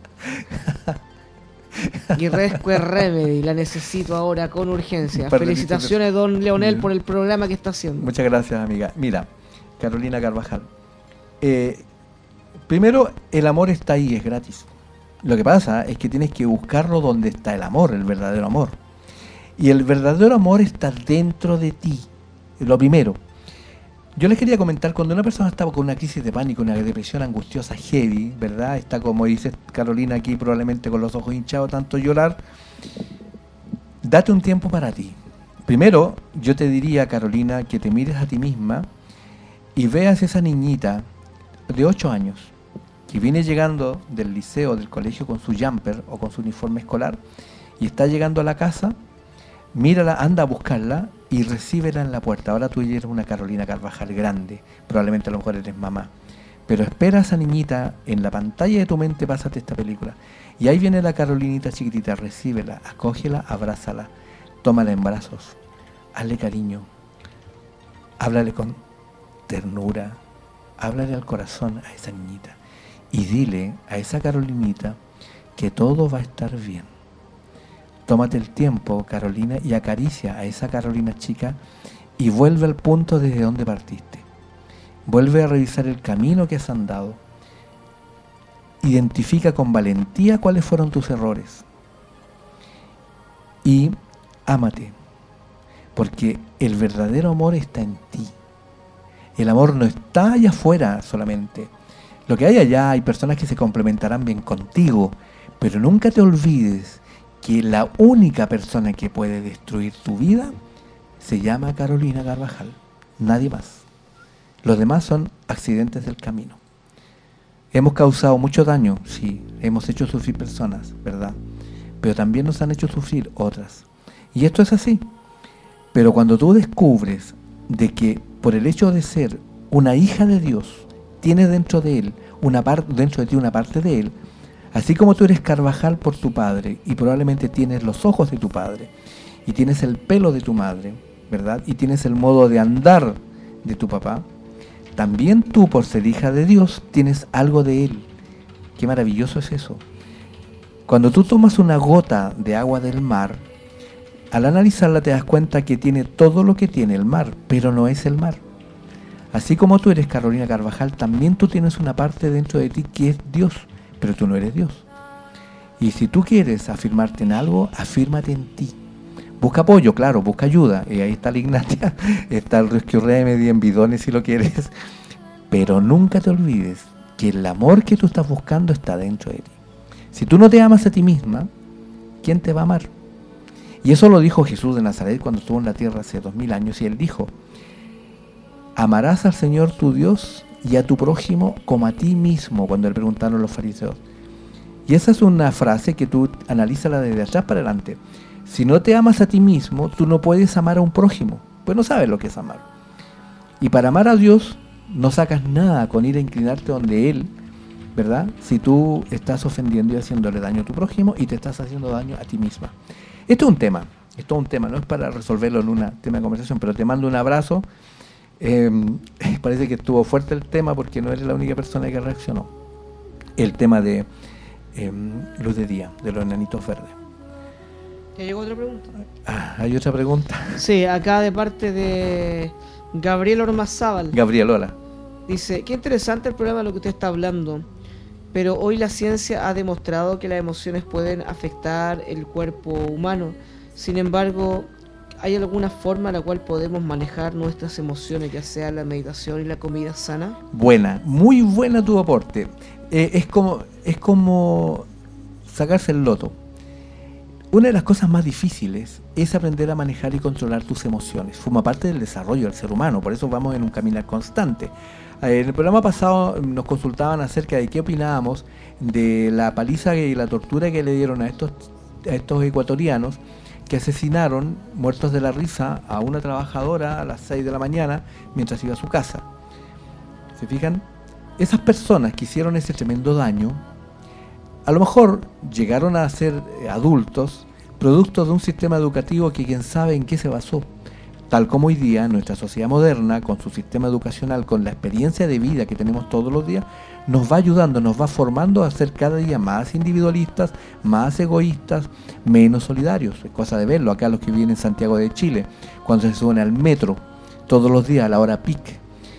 Y Rescue Remedy, la necesito ahora con urgencia. Felicitaciones, don Leonel, por el programa que está haciendo. Muchas gracias, amiga. Mira, Carolina Carvajal, eh, primero, el amor está ahí, es gratis. Lo que pasa es que tienes que buscarlo donde está el amor, el verdadero amor. Y el verdadero amor está dentro de ti, lo primero. Yo les quería comentar, cuando una persona está con una crisis de pánico, una depresión angustiosa heavy, ¿verdad? Está, como dice Carolina aquí, probablemente con los ojos hinchados, tanto llorar. Date un tiempo para ti. Primero, yo te diría, Carolina, que te mires a ti misma y veas esa niñita de ocho años que viene llegando del liceo, del colegio con su jumper o con su uniforme escolar y está llegando a la casa. Mírala, anda a buscarla y recíbela en la puerta. Ahora tú eres una Carolina Carvajal grande, probablemente a lo mejor eres mamá, pero espera a esa niñita en la pantalla de tu mente, pásate esta película. Y ahí viene la Carolinita chiquitita, recíbela, acógela, abrázala, tómala en brazos, hazle cariño, háblale con ternura, háblale al corazón a esa niñita y dile a esa Carolinita que todo va a estar bien. Tómate el tiempo, Carolina, y acaricia a esa Carolina chica y vuelve al punto desde donde partiste. Vuelve a revisar el camino que has andado. Identifica con valentía cuáles fueron tus errores. y ámate, porque el verdadero amor está en ti. El amor no está allá afuera solamente. Lo que hay allá, hay personas que se complementarán bien contigo, pero nunca te olvides que la única persona que puede destruir tu vida se llama Carolina Carvajal, nadie más. Los demás son accidentes del camino. Hemos causado mucho daño, sí, hemos hecho sufrir personas, ¿verdad? Pero también nos han hecho sufrir otras. Y esto es así. Pero cuando tú descubres de que por el hecho de ser una hija de Dios, tienes dentro de él una parte, dentro de ti una parte de él, así como tú eres Carvajal por tu padre y probablemente tienes los ojos de tu padre y tienes el pelo de tu madre, ¿verdad? Y tienes el modo de andar de tu papá, también tú por ser hija de Dios tienes algo de él. Qué maravilloso es eso. Cuando tú tomas una gota de agua del mar, al analizarla te das cuenta que tiene todo lo que tiene el mar, pero no es el mar. Así como tú eres Carolina Carvajal, también tú tienes una parte dentro de ti que es Dios, pero tú no eres Dios. Y si tú quieres afirmarte en algo, afírmate en ti. Busca apoyo, claro, busca ayuda. Y ahí está la Ignatia, está el Rescue Remedy en bidones si lo quieres. Pero nunca te olvides que el amor que tú estás buscando está dentro de ti. Si tú no te amas a ti misma, ¿quién te va a amar? Y eso lo dijo Jesús de Nazaret cuando estuvo en la tierra hace dos mil años, y él dijo: amarás al Señor tu Dios y a tu prójimo como a ti mismo, cuando le preguntaron a los fariseos. Y esa es una frase que tú analízala desde atrás para adelante. Si no te amas a ti mismo, tú no puedes amar a un prójimo, pues no sabes lo que es amar. Y para amar a Dios no sacas nada con ir a inclinarte donde Él, ¿verdad? Si tú estás ofendiendo y haciéndole daño a tu prójimo y te estás haciendo daño a ti misma. Esto es un tema, esto es un tema, no es para resolverlo en un tema de conversación, pero te mando un abrazo. Eh, parece que estuvo fuerte el tema porque no eres la única persona que reaccionó. El tema de eh, luz de día, de los enanitos verdes. ¿Ya llegó otra pregunta? Ah, ¿hay otra pregunta? Sí, acá de parte de Gabriel Ormazábal. Gabriel, hola. Dice, qué interesante el programa de lo que usted está hablando, pero hoy la ciencia ha demostrado que las emociones pueden afectar el cuerpo humano. Sin embargo, ¿hay alguna forma en la cual podemos manejar nuestras emociones, ya sea la meditación y la comida sana? Buena, muy buena tu aporte. Eh, es como es como sacarse el loto. Una de las cosas más difíciles es aprender a manejar y controlar tus emociones. Forma parte del desarrollo del ser humano, por eso vamos en un caminar constante. En el programa pasado nos consultaban acerca de qué opinábamos de la paliza y la tortura que le dieron a estos, a estos ecuatorianos que asesinaron, muertos de la risa, a una trabajadora a las seis de la mañana mientras iba a su casa. ¿Se fijan? Esas personas que hicieron ese tremendo daño, a lo mejor llegaron a ser adultos, producto de un sistema educativo que quién sabe en qué se basó. Tal como hoy día nuestra sociedad moderna, con su sistema educacional, con la experiencia de vida que tenemos todos los días, nos va ayudando, nos va formando a ser cada día más individualistas, más egoístas, menos solidarios. Es cosa de verlo acá los que viven en Santiago de Chile, cuando se suben al metro todos los días a la hora pic,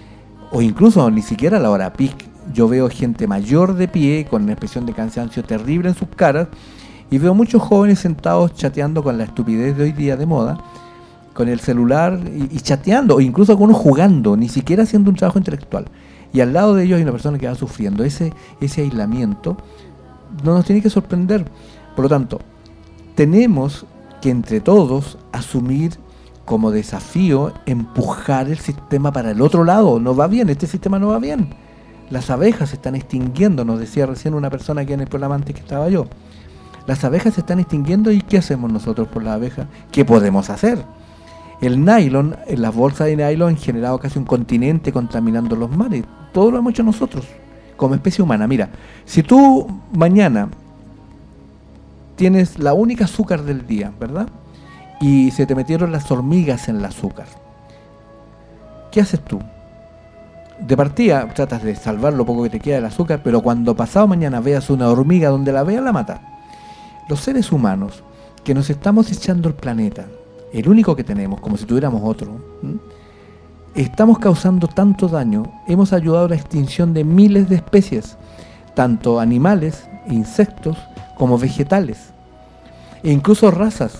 o incluso ni siquiera a la hora pic. Yo veo gente mayor de pie, con una expresión de cansancio terrible en sus caras, y veo muchos jóvenes sentados chateando con la estupidez de hoy día de moda, con el celular y, y chateando, o incluso algunos jugando, ni siquiera haciendo un trabajo intelectual. Y al lado de ellos hay una persona que va sufriendo. Ese, ese aislamiento no nos tiene que sorprender. Por lo tanto, tenemos que entre todos asumir como desafío empujar el sistema para el otro lado. No va bien, este sistema no va bien. Las abejas se están extinguiendo, nos decía recién una persona aquí en el programa antes que estaba yo. Las abejas se están extinguiendo, ¿y qué hacemos nosotros por las abejas? ¿Qué podemos hacer? El nylon, las bolsas de nylon han generado casi un continente contaminando los mares. Todo lo hemos hecho nosotros, como especie humana. Mira, si tú mañana tienes la única azúcar del día, ¿verdad? Y se te metieron las hormigas en el azúcar, ¿qué haces tú? De partida tratas de salvar lo poco que te queda del azúcar, pero cuando pasado mañana veas una hormiga, donde la veas la mata. Los seres humanos que nos estamos echando el planeta, el único que tenemos, como si tuviéramos otro, ¿m? estamos causando tanto daño, hemos ayudado a la extinción de miles de especies, tanto animales, insectos, como vegetales, e incluso razas,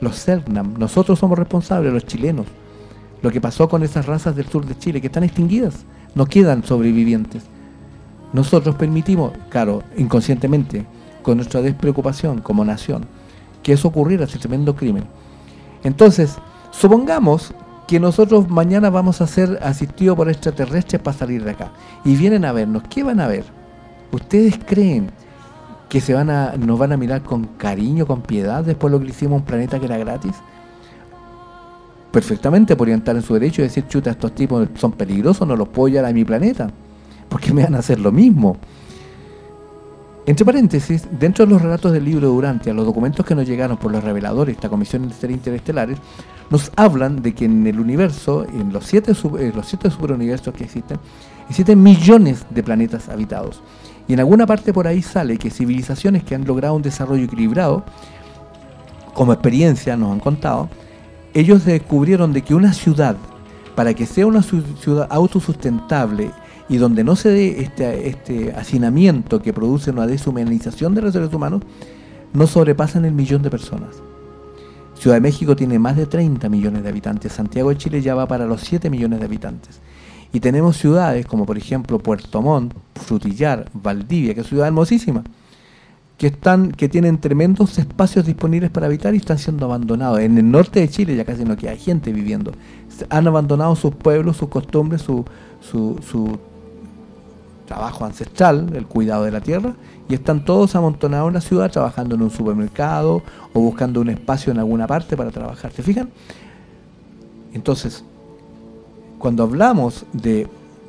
los Selknam. Nosotros somos responsables, los chilenos. Lo que pasó con esas razas del sur de Chile, que están extinguidas, no quedan sobrevivientes. Nosotros permitimos, claro, inconscientemente, con nuestra despreocupación como nación, que eso ocurriera, ese tremendo crimen. Entonces, supongamos que nosotros mañana vamos a ser asistidos por extraterrestres para salir de acá, y vienen a vernos. ¿Qué van a ver? ¿Ustedes creen que se van a, nos van a mirar con cariño, con piedad, después de lo que le hicimos a un planeta que era gratis? Perfectamente podrían estar en su derecho y decir, chuta, estos tipos son peligrosos, no los puedo llevar a mi planeta, porque me van a hacer lo mismo. Entre paréntesis, dentro de los relatos del libro de Urantia, los documentos que nos llegaron por los reveladores, esta comisión de interestelares, nos hablan de que en el universo, en los siete, sub, eh, los siete superuniversos que existen, existen millones de planetas habitados. Y en alguna parte por ahí sale que civilizaciones que han logrado un desarrollo equilibrado, como experiencia nos han contado, ellos descubrieron de que una ciudad, para que sea una ciudad autosustentable y donde no se dé este, este hacinamiento que produce una deshumanización de los seres humanos, no sobrepasan el millón de personas. Ciudad de México tiene más de treinta millones de habitantes, Santiago de Chile ya va para los siete millones de habitantes. Y tenemos ciudades como por ejemplo Puerto Montt, Frutillar, Valdivia, que es una ciudad hermosísima, que están, que tienen tremendos espacios disponibles para habitar y están siendo abandonados. En el norte de Chile ya casi no queda gente viviendo. Han abandonado sus pueblos, sus costumbres, su, su, su trabajo ancestral, el cuidado de la tierra, y están todos amontonados en la ciudad trabajando en un supermercado o buscando un espacio en alguna parte para trabajar. ¿Se fijan? Entonces, cuando hablamos de,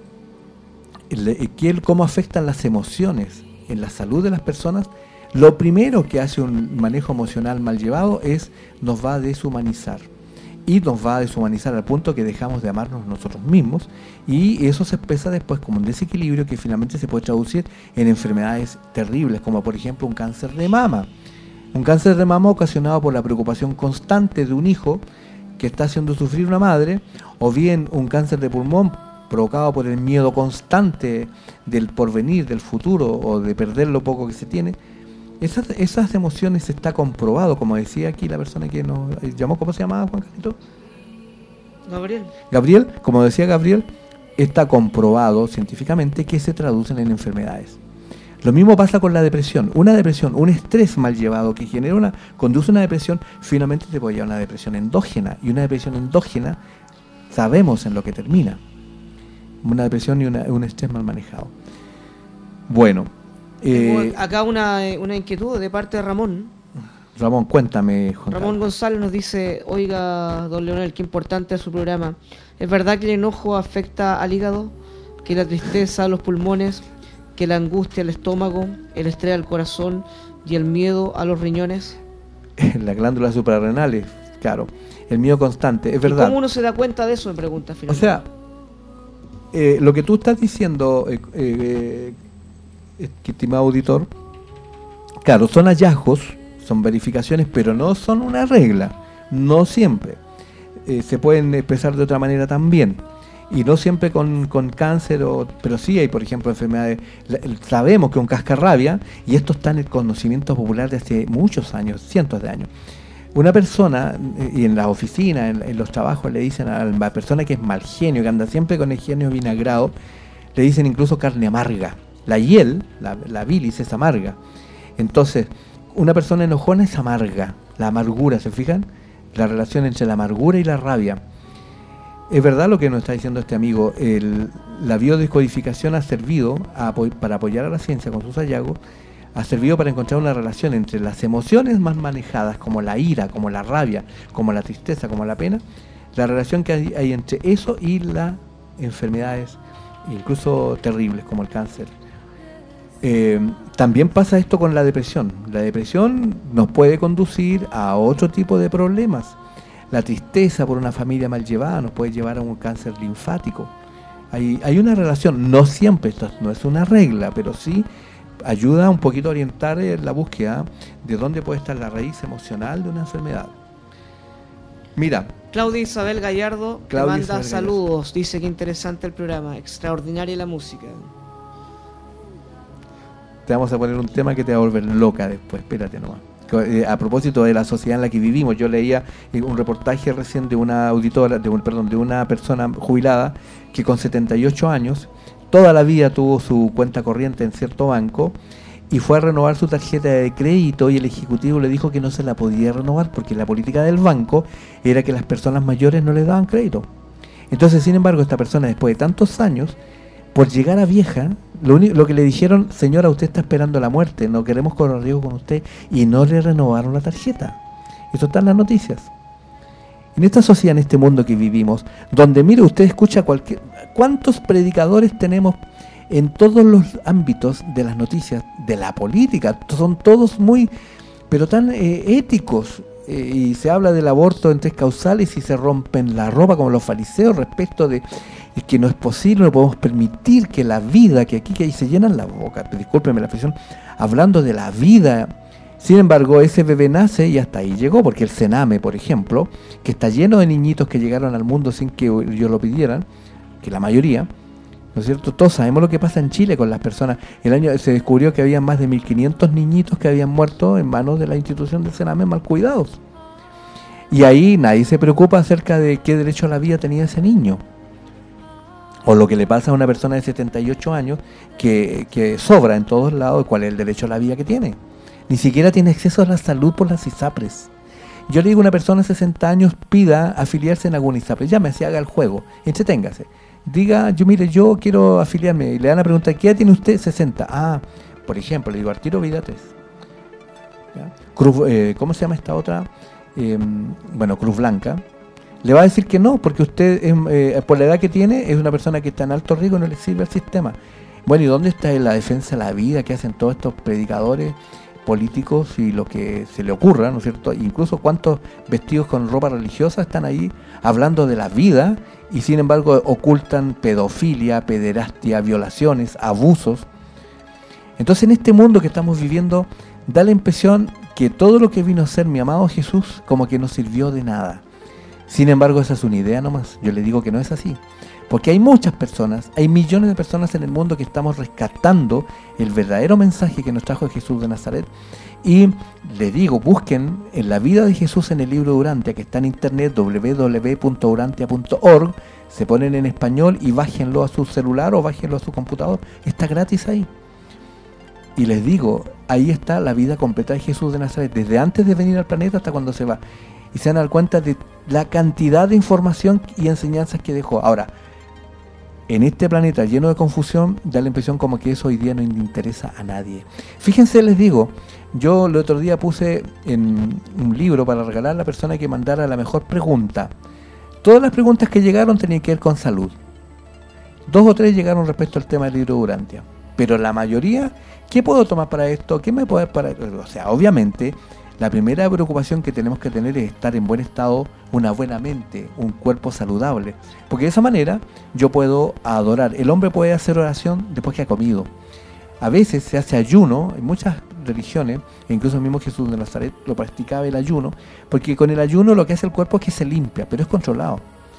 de cómo afectan las emociones en la salud de las personas, lo primero que hace un manejo emocional mal llevado es nos va a deshumanizar. Y nos va a deshumanizar al punto que dejamos de amarnos nosotros mismos, y eso se expresa después como un desequilibrio que finalmente se puede traducir en enfermedades terribles, como por ejemplo un cáncer de mama. Un cáncer de mama ocasionado por la preocupación constante de un hijo que está haciendo sufrir una madre, o bien un cáncer de pulmón provocado por el miedo constante del porvenir, del futuro, o de perder lo poco que se tiene. Esas, esas emociones está comprobado, como decía aquí la persona que nos llamó, ¿cómo se llamaba, Juan Carlito? Gabriel. Gabriel, como decía Gabriel, está comprobado científicamente que se traducen en enfermedades. Lo mismo pasa con la depresión. Una depresión, un estrés mal llevado que genera una, conduce a una depresión, finalmente te puede llevar a una depresión endógena. Y una depresión endógena, sabemos en lo que termina. Una depresión y una, un estrés mal manejado. Bueno. Eh, acá una, una inquietud de parte de Ramón. Ramón, cuéntame, Juan Ramón Carlos. González nos dice, oiga, don Leonel, qué importante es su programa. ¿Es verdad que el enojo afecta al hígado? ¿Que la tristeza a los pulmones? ¿Que la angustia al estómago? ¿El estrés al corazón? ¿Y el miedo a los riñones? Las glándulas suprarrenales, claro. El miedo constante, es verdad. ¿Y cómo uno se da cuenta de eso? Me pregunta finalmente. O sea, eh, lo que tú estás diciendo, eh, eh, estimado auditor, claro, son hallazgos, son verificaciones, pero no son una regla, no siempre. Eh, se pueden expresar de otra manera también, y no siempre con, con cáncer, o, pero sí hay, por ejemplo, enfermedades. La, sabemos que un cascarrabia, y esto está en el conocimiento popular de hace muchos años, cientos de años. Una persona, y en las oficinas, en, en los trabajos, le dicen a la persona que es mal genio, que anda siempre con el genio vinagrado, le dicen incluso carne amarga. La hiel, la, la bilis es amarga. Entonces, una persona enojona es amarga, la amargura, ¿se fijan? La relación entre la amargura y la rabia. Es verdad lo que nos está diciendo este amigo, el, la biodescodificación ha servido a, para apoyar a la ciencia con sus hallazgos, ha servido para encontrar una relación entre las emociones más manejadas, como la ira, como la rabia, como la tristeza, como la pena, la relación que hay, hay entre eso y las enfermedades, incluso terribles, como el cáncer. Eh, también pasa esto con la depresión. La depresión nos puede conducir a otro tipo de problemas. La tristeza por una familia mal llevada nos puede llevar a un cáncer linfático. Hay, hay una relación, no siempre, esto no es una regla, pero sí ayuda un poquito a orientar la búsqueda de dónde puede estar la raíz emocional de una enfermedad. Mira, Claudia Isabel Gallardo te Claudia manda Isabel saludos, Gallardo. dice que interesante el programa, extraordinaria la música. Te vamos a poner un tema que te va a volver loca después, espérate nomás. Eh, a propósito de la sociedad en la que vivimos, yo leía eh, un reportaje recién de una auditora, de un, perdón, de una persona jubilada que con setenta y ocho años toda la vida tuvo su cuenta corriente en cierto banco y fue a renovar su tarjeta de crédito y el ejecutivo le dijo que no se la podía renovar porque la política del banco era que las personas mayores no le daban crédito. Entonces, sin embargo, esta persona después de tantos años, por llegar a vieja, lo, único, lo que le dijeron, señora, usted está esperando la muerte, no queremos correr riesgo con usted, y no le renovaron la tarjeta. Eso está en las noticias. En esta sociedad, en este mundo que vivimos, donde, mire, usted escucha cualquier... ¿Cuántos predicadores tenemos en todos los ámbitos de las noticias, de la política? Son todos muy, pero tan eh, éticos, eh, y se habla del aborto en tres causales y se rompen la ropa como los fariseos respecto de que no es posible, no podemos permitir que la vida, que aquí que ahí se llenan la boca, discúlpeme la expresión, hablando de la vida. Sin embargo, ese bebé nace y hasta ahí llegó, porque el Sename, por ejemplo, que está lleno de niñitos que llegaron al mundo sin que ellos lo pidieran, que la mayoría, ¿no es cierto? Todos sabemos lo que pasa en Chile con las personas. El año se descubrió que había más de mil quinientos niñitos que habían muerto en manos de la institución del Sename mal cuidados. Y ahí nadie se preocupa acerca de qué derecho a la vida tenía ese niño. O lo que le pasa a una persona de setenta y ocho años que, que sobra en todos lados, cuál es el derecho a la vida que tiene. Ni siquiera tiene acceso a la salud por las ISAPRES. Yo le digo a una persona de sesenta años, pida afiliarse en alguna ISAPRES, llámese, haga el juego, entreténgase. Diga, yo mire, yo quiero afiliarme, y le dan la pregunta, ¿qué edad tiene usted? sesenta. Ah, por ejemplo, le digo, Artiro Vida tres. ¿Ya? Cruz, eh, ¿Cómo se llama esta otra? Eh, bueno, Cruz Blanca. Le va a decir que no, porque usted, eh, por la edad que tiene, es una persona que está en alto riesgo y no le sirve al sistema. Bueno, ¿y dónde está la defensa de la vida que hacen todos estos predicadores políticos y lo que se le ocurra, ¿no es cierto? Incluso cuántos vestidos con ropa religiosa están ahí hablando de la vida y sin embargo ocultan pedofilia, pederastia, violaciones, abusos. Entonces, en este mundo que estamos viviendo, da la impresión que todo lo que vino a ser mi amado Jesús como que no sirvió de nada. Sin embargo, esa es una idea nomás. Yo le digo que no es así. Porque hay muchas personas, hay millones de personas en el mundo que estamos rescatando el verdadero mensaje que nos trajo Jesús de Nazaret. Y les digo, busquen en la vida de Jesús en el libro de Urantia, que está en internet, doble u doble u doble u punto urantia punto org. Se ponen en español y bájenlo a su celular o bájenlo a su computador. Está gratis ahí. Y les digo, ahí está la vida completa de Jesús de Nazaret, desde antes de venir al planeta hasta cuando se va. Y se van a dar cuenta de la cantidad de información y enseñanzas que dejó. Ahora, en este planeta lleno de confusión, da la impresión como que eso hoy día no le interesa a nadie. Fíjense, les digo, yo el otro día puse en un libro para regalar a la persona que mandara la mejor pregunta. Todas las preguntas que llegaron tenían que ver con salud. Dos o tres llegaron respecto al tema del libro de Urantia. Pero la mayoría, ¿qué puedo tomar para esto? ¿Qué me puede para esto? O sea, obviamente, la primera preocupación que tenemos que tener es estar en buen estado, una buena mente, un cuerpo saludable. Porque de esa manera yo puedo adorar. El hombre puede hacer oración después que ha comido. A veces se hace ayuno, en muchas religiones, e incluso el mismo Jesús de Nazaret lo practicaba el ayuno, porque con el ayuno lo que hace el cuerpo es que se limpia, pero es controlado.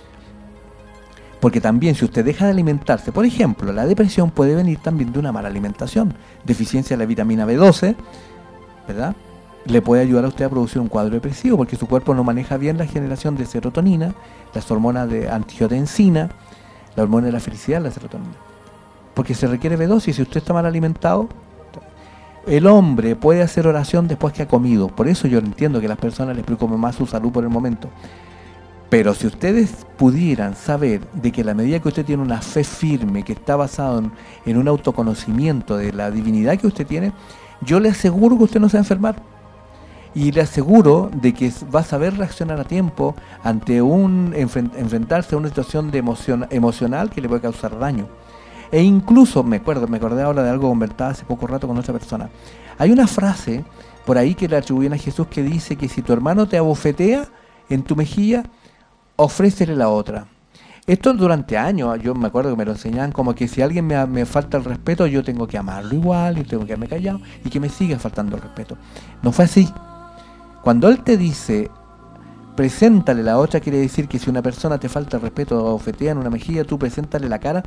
Porque también si usted deja de alimentarse, por ejemplo, la depresión puede venir también de una mala alimentación, deficiencia de la vitamina B doce, ¿verdad? Le puede ayudar a usted a producir un cuadro depresivo, porque su cuerpo no maneja bien la generación de serotonina, las hormonas de angiotensina, la hormona de la felicidad, la serotonina. Porque se requiere B doce y si usted está mal alimentado, el hombre puede hacer oración después que ha comido. Por eso yo entiendo que a las personas les preocupa más su salud por el momento. Pero si ustedes pudieran saber de que a la medida que usted tiene una fe firme, que está basado en, en un autoconocimiento de la divinidad que usted tiene, yo le aseguro que usted no se va a enfermar. Y le aseguro de que va a saber reaccionar a tiempo ante un enfrentarse a una situación de emoción, emocional que le puede causar daño. E incluso, me acuerdo, me acordé ahora de algo conversado hace poco rato con otra persona. Hay una frase por ahí que le atribuyen a Jesús que dice que si tu hermano te abofetea en tu mejilla, ofrécele la otra. Esto durante años, yo me acuerdo que me lo enseñaban como que si alguien me, me falta el respeto, yo tengo que amarlo igual y tengo que quedarme callado y que me siga faltando el respeto. No fue así. Cuando él te dice, preséntale la otra, quiere decir que si una persona te falta el respeto o abofetea en una mejilla, tú preséntale la cara,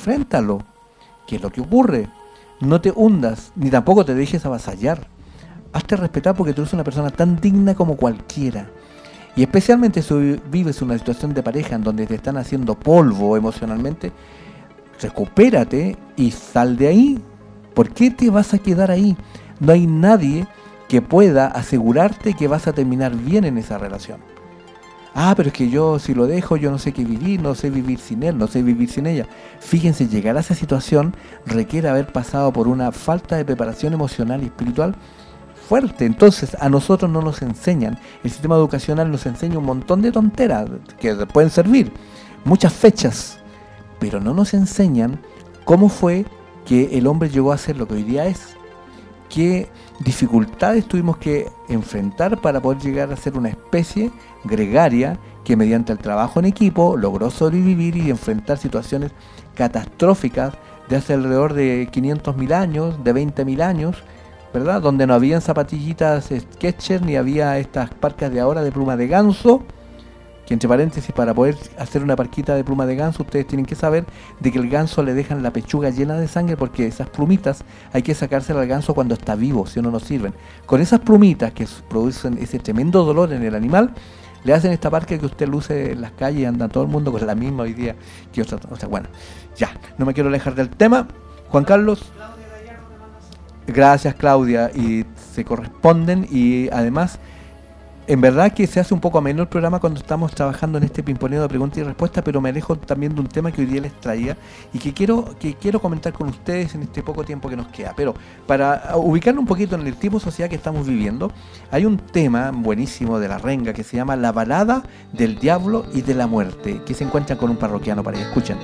enfréntalo. ¿Qué es lo que ocurre? No te hundas, ni tampoco te dejes avasallar. hazte respetar porque tú eres una persona tan digna como cualquiera. Y especialmente si vives una situación de pareja en donde te están haciendo polvo emocionalmente, recupérate y sal de ahí. ¿Por qué te vas a quedar ahí? No hay nadie que pueda asegurarte que vas a terminar bien en esa relación. Ah, pero es que yo si lo dejo, yo no sé qué vivir, no sé vivir sin él, no sé vivir sin ella. Fíjense, llegar a esa situación requiere haber pasado por una falta de preparación emocional y espiritual fuerte. Entonces a nosotros no nos enseñan, el sistema educacional nos enseña un montón de tonteras que pueden servir, muchas fechas, pero no nos enseñan cómo fue que el hombre llegó a ser lo que hoy día es, qué dificultades tuvimos que enfrentar para poder llegar a ser una especie gregaria que mediante el trabajo en equipo logró sobrevivir y enfrentar situaciones catastróficas de hace alrededor de quinientos mil años, de veinte mil años, ¿verdad? Donde no habían zapatillitas Skechers ni había estas parcas de ahora de pluma de ganso, que entre paréntesis, para poder hacer una parquita de pluma de ganso ustedes tienen que saber de que el ganso le dejan la pechuga llena de sangre porque esas plumitas hay que sacárselas al ganso cuando está vivo, si no no sirven. Con esas plumitas que producen ese tremendo dolor en el animal, le hacen esta parca que usted luce en las calles y anda todo el mundo con la misma hoy día que otra. O sea, bueno, ya, no me quiero alejar del tema. Juan Carlos. Gracias, Claudia, y se corresponden, y además en verdad que se hace un poco ameno el programa cuando estamos trabajando en este pimponeo de preguntas y respuestas, pero me alejo también de un tema que hoy día les traía y que quiero que quiero comentar con ustedes en este poco tiempo que nos queda. Pero para ubicarnos un poquito en el tipo de sociedad que estamos viviendo, hay un tema buenísimo de La Renga que se llama La balada del diablo y de la muerte, que se encuentran con un parroquiano para ahí. Escuchen.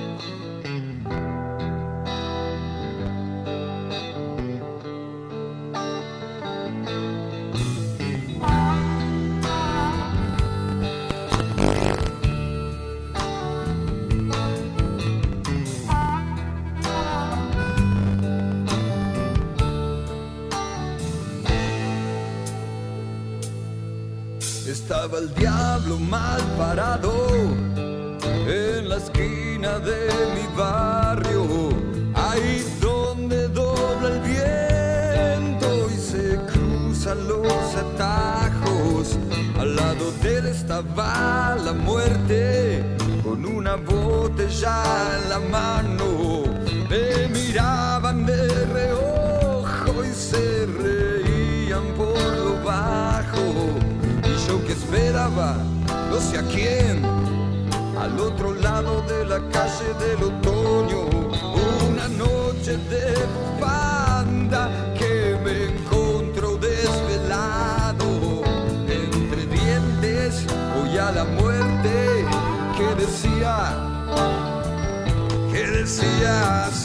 Estaba el diablo mal parado en la esquina de mi barrio, ahí donde dobla el viento y se cruzan los atajos. Al lado de él estaba la muerte con una botella en la mano. Me miraban de reojo y se reían por lo bajo. Yo que esperaba, no sé a quién, al otro lado de la calle del otoño, una noche de bufanda que me encontró desvelado, entre dientes oía la muerte que decía, que decía así.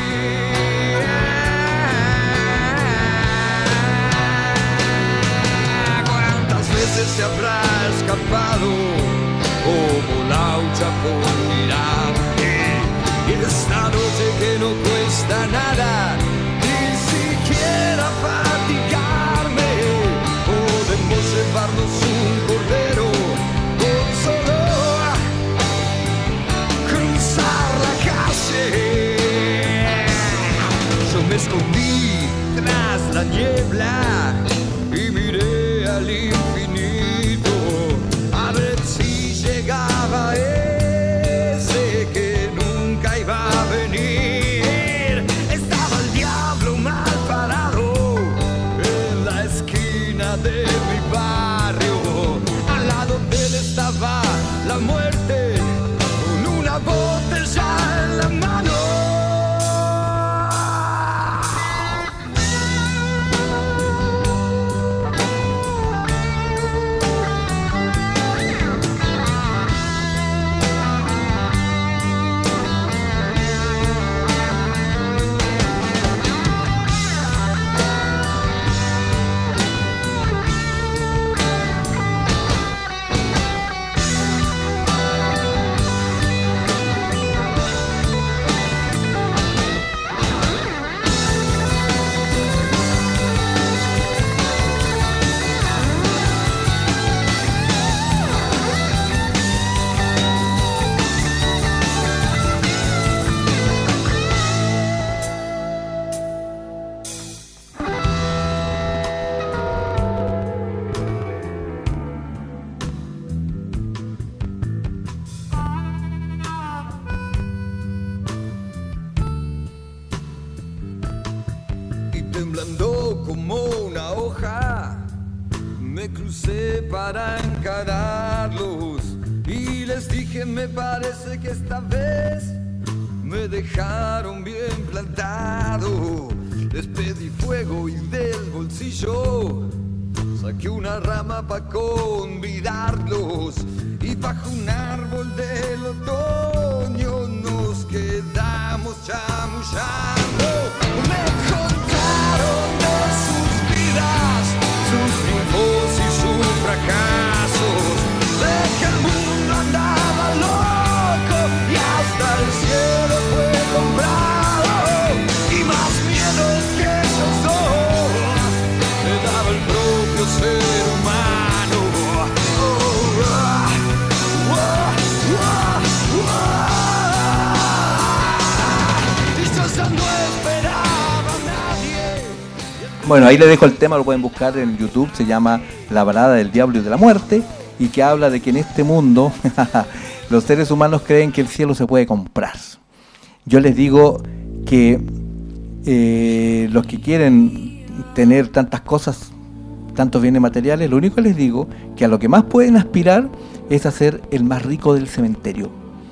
Se habrá escapado como laucha por mirar, y esta noche que no cuesta nada, ni siquiera fatigarme, podemos llevarnos un cordero con solo cruzar la calle. Yo me escondí tras la niebla y miré al infinito a ver si llegaba ese que nunca iba a venir. Estaba el diablo mal parado en la esquina de mi barrio, al lado de él estaba la muerte con una botella en la mano. temblando como una hoja, me crucé para encararlos y les dije, me parece que esta vez me dejaron bien plantado. Les pedí fuego y del bolsillo saqué una rama pa' convidarlos, y bajo un árbol del otoño nos quedamos chamullando. Me contaron de sus vidas, sus triunfos y sus fracasos, de que el mundo andaba loco y hasta el cielo fue comprado, y más miedo que esos dos me daba el propio ser humano. Oh, ah, ah, ah, ah. Y yo ya no esperaba a nadie. Bueno, ahí le dejo el tema, lo pueden buscar en YouTube, se llama La balada del diablo y de la muerte, y que habla de que en este mundo los seres humanos creen que el cielo se puede comprar. Yo les digo que eh, los que quieren tener tantas cosas, tantos bienes materiales, lo único que les digo que a lo que más pueden aspirar es a ser el más rico del cementerio.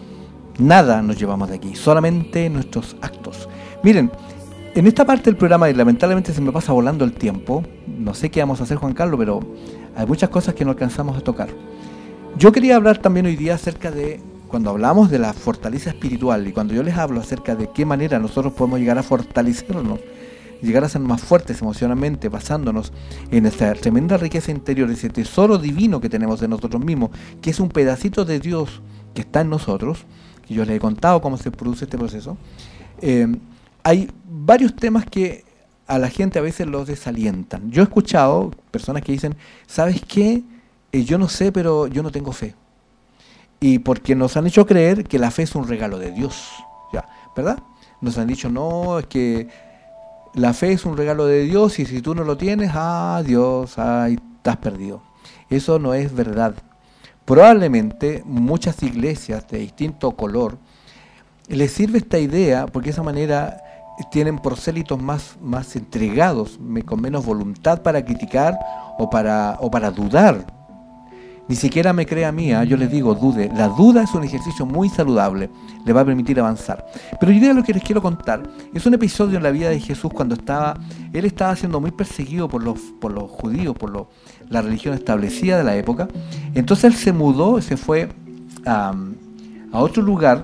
Nada nos llevamos de aquí, solamente nuestros actos. Miren, en esta parte del programa, y lamentablemente se me pasa volando el tiempo, no sé qué vamos a hacer, Juan Carlos, pero hay muchas cosas que no alcanzamos a tocar. Yo quería hablar también hoy día acerca de, cuando hablamos de la fortaleza espiritual, y cuando yo les hablo acerca de qué manera nosotros podemos llegar a fortalecernos, llegar a ser más fuertes emocionalmente, basándonos en esta tremenda riqueza interior, ese tesoro divino que tenemos de nosotros mismos, que es un pedacito de Dios que está en nosotros, que yo les he contado cómo se produce este proceso. Eh, hay varios temas que a la gente a veces los desalientan. Yo he escuchado personas que dicen, ¿sabes qué? Eh, yo no sé, pero yo no tengo fe. Y porque nos han hecho creer que la fe es un regalo de Dios, ya, ¿verdad? Nos han dicho, no, es que la fe es un regalo de Dios y si tú no lo tienes, ah, Dios, ay, estás perdido. Eso no es verdad. Probablemente muchas iglesias de distinto color les sirve esta idea porque de esa manera tienen prosélitos más, más entregados, con menos voluntad para criticar o para, o para dudar. Ni siquiera me crea mía, yo les digo, dude. La duda es un ejercicio muy saludable, le va a permitir avanzar. Pero hoy día lo que les quiero contar es un episodio en la vida de Jesús cuando estaba, él estaba siendo muy perseguido por los, por los judíos, por lo, la religión establecida de la época. Entonces él se mudó, se fue a, a otro lugar,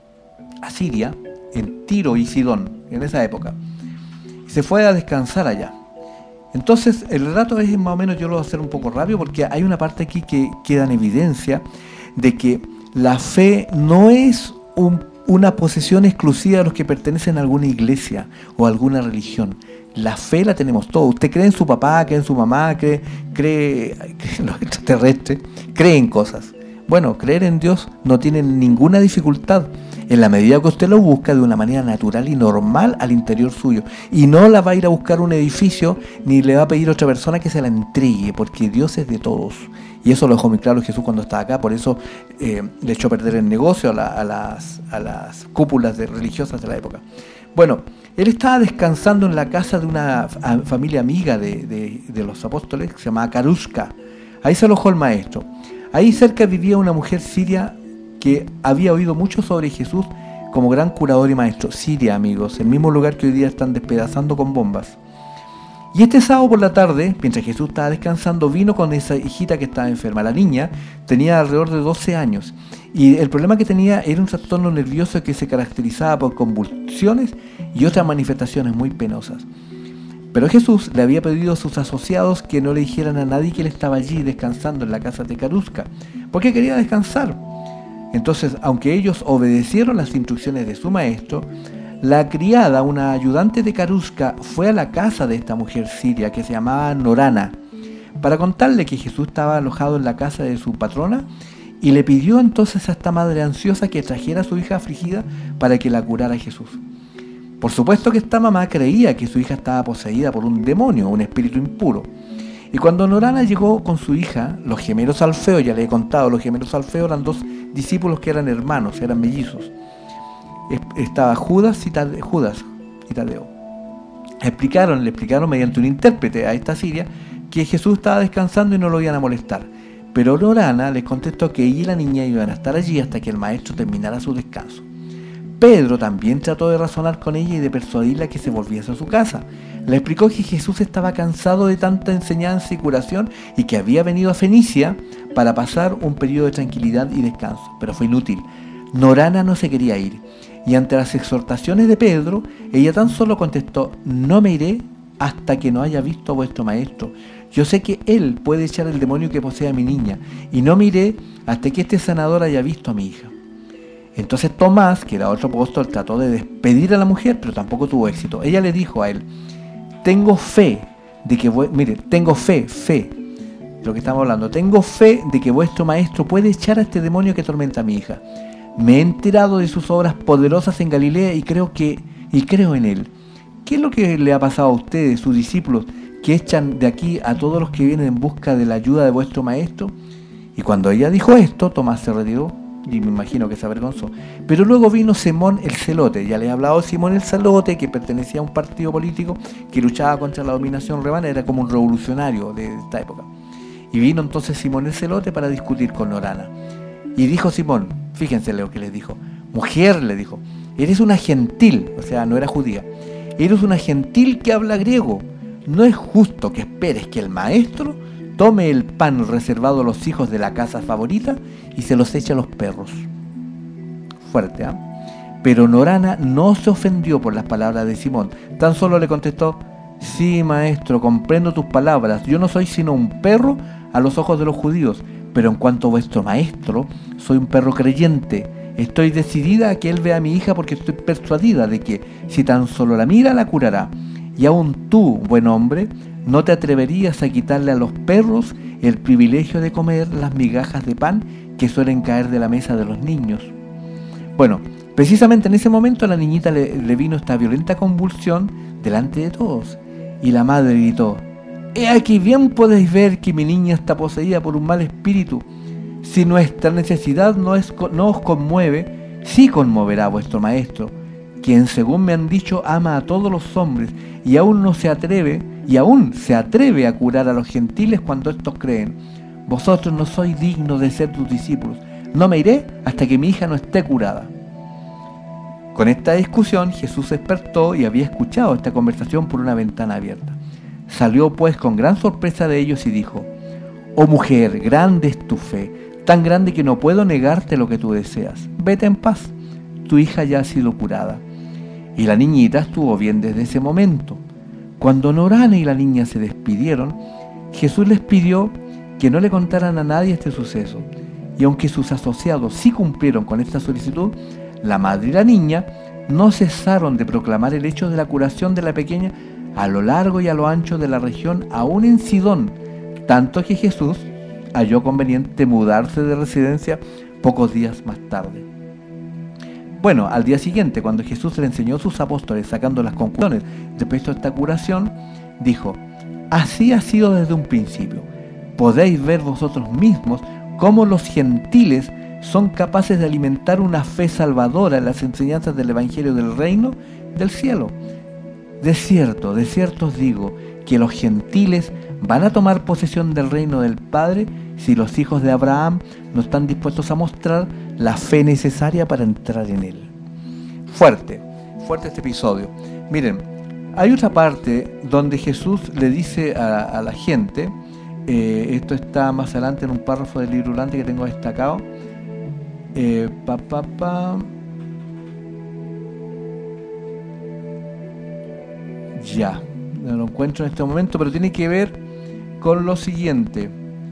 a Siria, en Tiro y Sidón, en esa época. Se fue a descansar allá. Entonces, el relato es más o menos, yo lo voy a hacer un poco rápido, porque hay una parte aquí que queda en evidencia de que la fe no es un, una posesión exclusiva de los que pertenecen a alguna iglesia o a alguna religión. La fe la tenemos todos. Usted cree en su papá, cree en su mamá, cree, cree, cree en los extraterrestres, cree en cosas. Bueno, creer en Dios no tiene ninguna dificultad en la medida que usted lo busca de una manera natural y normal al interior suyo. Y no la va a ir a buscar un edificio ni le va a pedir a otra persona que se la entregue, porque Dios es de todos. Y eso lo dejó muy claro Jesús cuando estaba acá, por eso eh, le echó a perder el negocio a, la, a, las, a las cúpulas de, religiosas de la época. Bueno, él estaba descansando en la casa de una familia amiga de, de, de los apóstoles, que se llamaba Karuska. Ahí se alojó el maestro. Ahí cerca vivía una mujer siria que había oído mucho sobre Jesús como gran curador y maestro. Siria, amigos, el mismo lugar que hoy día están despedazando con bombas. Y este sábado por la tarde, mientras Jesús estaba descansando, vino con esa hijita que estaba enferma. La niña tenía alrededor de doce años y el problema que tenía era un trastorno nervioso que se caracterizaba por convulsiones y otras manifestaciones muy penosas. Pero Jesús le había pedido a sus asociados que no le dijeran a nadie que él estaba allí descansando en la casa de Karuska, porque quería descansar. Entonces, aunque ellos obedecieron las instrucciones de su maestro, la criada, una ayudante de Karuska, fue a la casa de esta mujer siria que se llamaba Norana, para contarle que Jesús estaba alojado en la casa de su patrona, y le pidió entonces a esta madre ansiosa que trajera a su hija afligida para que la curara Jesús. Por supuesto que esta mamá creía que su hija estaba poseída por un demonio, un espíritu impuro. Y cuando Norana llegó con su hija, los gemelos Alfeos, ya les he contado, los gemelos Alfeos eran dos discípulos que eran hermanos, eran mellizos. Estaba Judas y Tadeo, Judas y Tadeo. explicaron, le explicaron mediante un intérprete a esta siria que Jesús estaba descansando y no lo iban a molestar. Pero Norana les contestó que ella y la niña iban a estar allí hasta que el maestro terminara su descanso. Pedro también trató de razonar con ella y de persuadirla que se volviese a su casa. Le explicó que Jesús estaba cansado de tanta enseñanza y curación y que había venido a Fenicia para pasar un periodo de tranquilidad y descanso, pero fue inútil. Norana no se quería ir, y ante las exhortaciones de Pedro, ella tan solo contestó: no me iré hasta que no haya visto a vuestro maestro. Yo sé que él puede echar el demonio que posee a mi niña, y no me iré hasta que este sanador haya visto a mi hija. Entonces Tomás, que era otro apóstol, trató de despedir a la mujer, pero tampoco tuvo éxito. Ella le dijo a él: tengo fe de que, mire, tengo fe, fe, de lo que estamos hablando, tengo fe de que vuestro maestro puede echar a este demonio que atormenta a mi hija. Me he enterado de sus obras poderosas en Galilea y creo que, y creo en él. ¿Qué es lo que le ha pasado a ustedes, sus discípulos, que echan de aquí a todos los que vienen en busca de la ayuda de vuestro maestro? Y cuando ella dijo esto, Tomás se retiró, y me imagino que se avergonzó. Pero luego vino Simón el Celote. Ya les he hablado de Simón el Celote, que pertenecía a un partido político que luchaba contra la dominación romana, era como un revolucionario de esta época. Y vino entonces Simón el Celote para discutir con Norana. Y dijo Simón, fíjense lo que les dijo: mujer, le dijo, eres una gentil, o sea, no era judía, eres una gentil que habla griego. No es justo que esperes que el maestro tome el pan reservado a los hijos de la casa favorita y se los eche a los perros. Fuerte, ¿ah? ¿eh? Pero Norana no se ofendió por las palabras de Simón, tan solo le contestó: sí, maestro, comprendo tus palabras, yo no soy sino un perro a los ojos de los judíos, pero en cuanto a vuestro maestro, soy un perro creyente. Estoy decidida a que él vea a mi hija porque estoy persuadida de que, si tan solo la mira, la curará. Y aún tú, buen hombre, no te atreverías a quitarle a los perros el privilegio de comer las migajas de pan que suelen caer de la mesa de los niños. Bueno, precisamente en ese momento a la niñita le, le vino esta violenta convulsión delante de todos, y la madre gritó: he aquí, bien podéis ver que mi niña está poseída por un mal espíritu. Si nuestra necesidad no, es, no os conmueve, sí conmoverá a vuestro maestro, quien, según me han dicho, ama a todos los hombres y aún no se atreve, y aún se atreve a curar a los gentiles cuando estos creen. Vosotros no sois dignos de ser tus discípulos. No me iré hasta que mi hija no esté curada. Con esta discusión, Jesús despertó y había escuchado esta conversación por una ventana abierta. Salió pues con gran sorpresa de ellos y dijo: oh mujer, grande es tu fe, tan grande que no puedo negarte lo que tú deseas. Vete en paz, tu hija ya ha sido curada. Y la niñita estuvo bien desde ese momento. Cuando Norana y la niña se despidieron, Jesús les pidió que no le contaran a nadie este suceso. Y aunque sus asociados sí cumplieron con esta solicitud, la madre y la niña no cesaron de proclamar el hecho de la curación de la pequeña a lo largo y a lo ancho de la región, aún en Sidón, tanto que Jesús halló conveniente mudarse de residencia pocos días más tarde. Bueno, al día siguiente, cuando Jesús le enseñó a sus apóstoles sacando las conclusiones respecto a esta curación, dijo: así ha sido desde un principio. Podéis ver vosotros mismos cómo los gentiles son capaces de alimentar una fe salvadora en las enseñanzas del Evangelio del Reino del Cielo. De cierto, de cierto os digo, que los gentiles van a tomar posesión del reino del Padre si los hijos de Abraham no están dispuestos a mostrar la fe necesaria para entrar en él. Fuerte, fuerte este episodio. Miren, hay otra parte donde Jesús le dice a, a la gente, eh, esto está más adelante en un párrafo del libro Durante que tengo destacado, eh, pa, pa, pa, ya, no lo encuentro en este momento, pero tiene que ver con lo siguiente: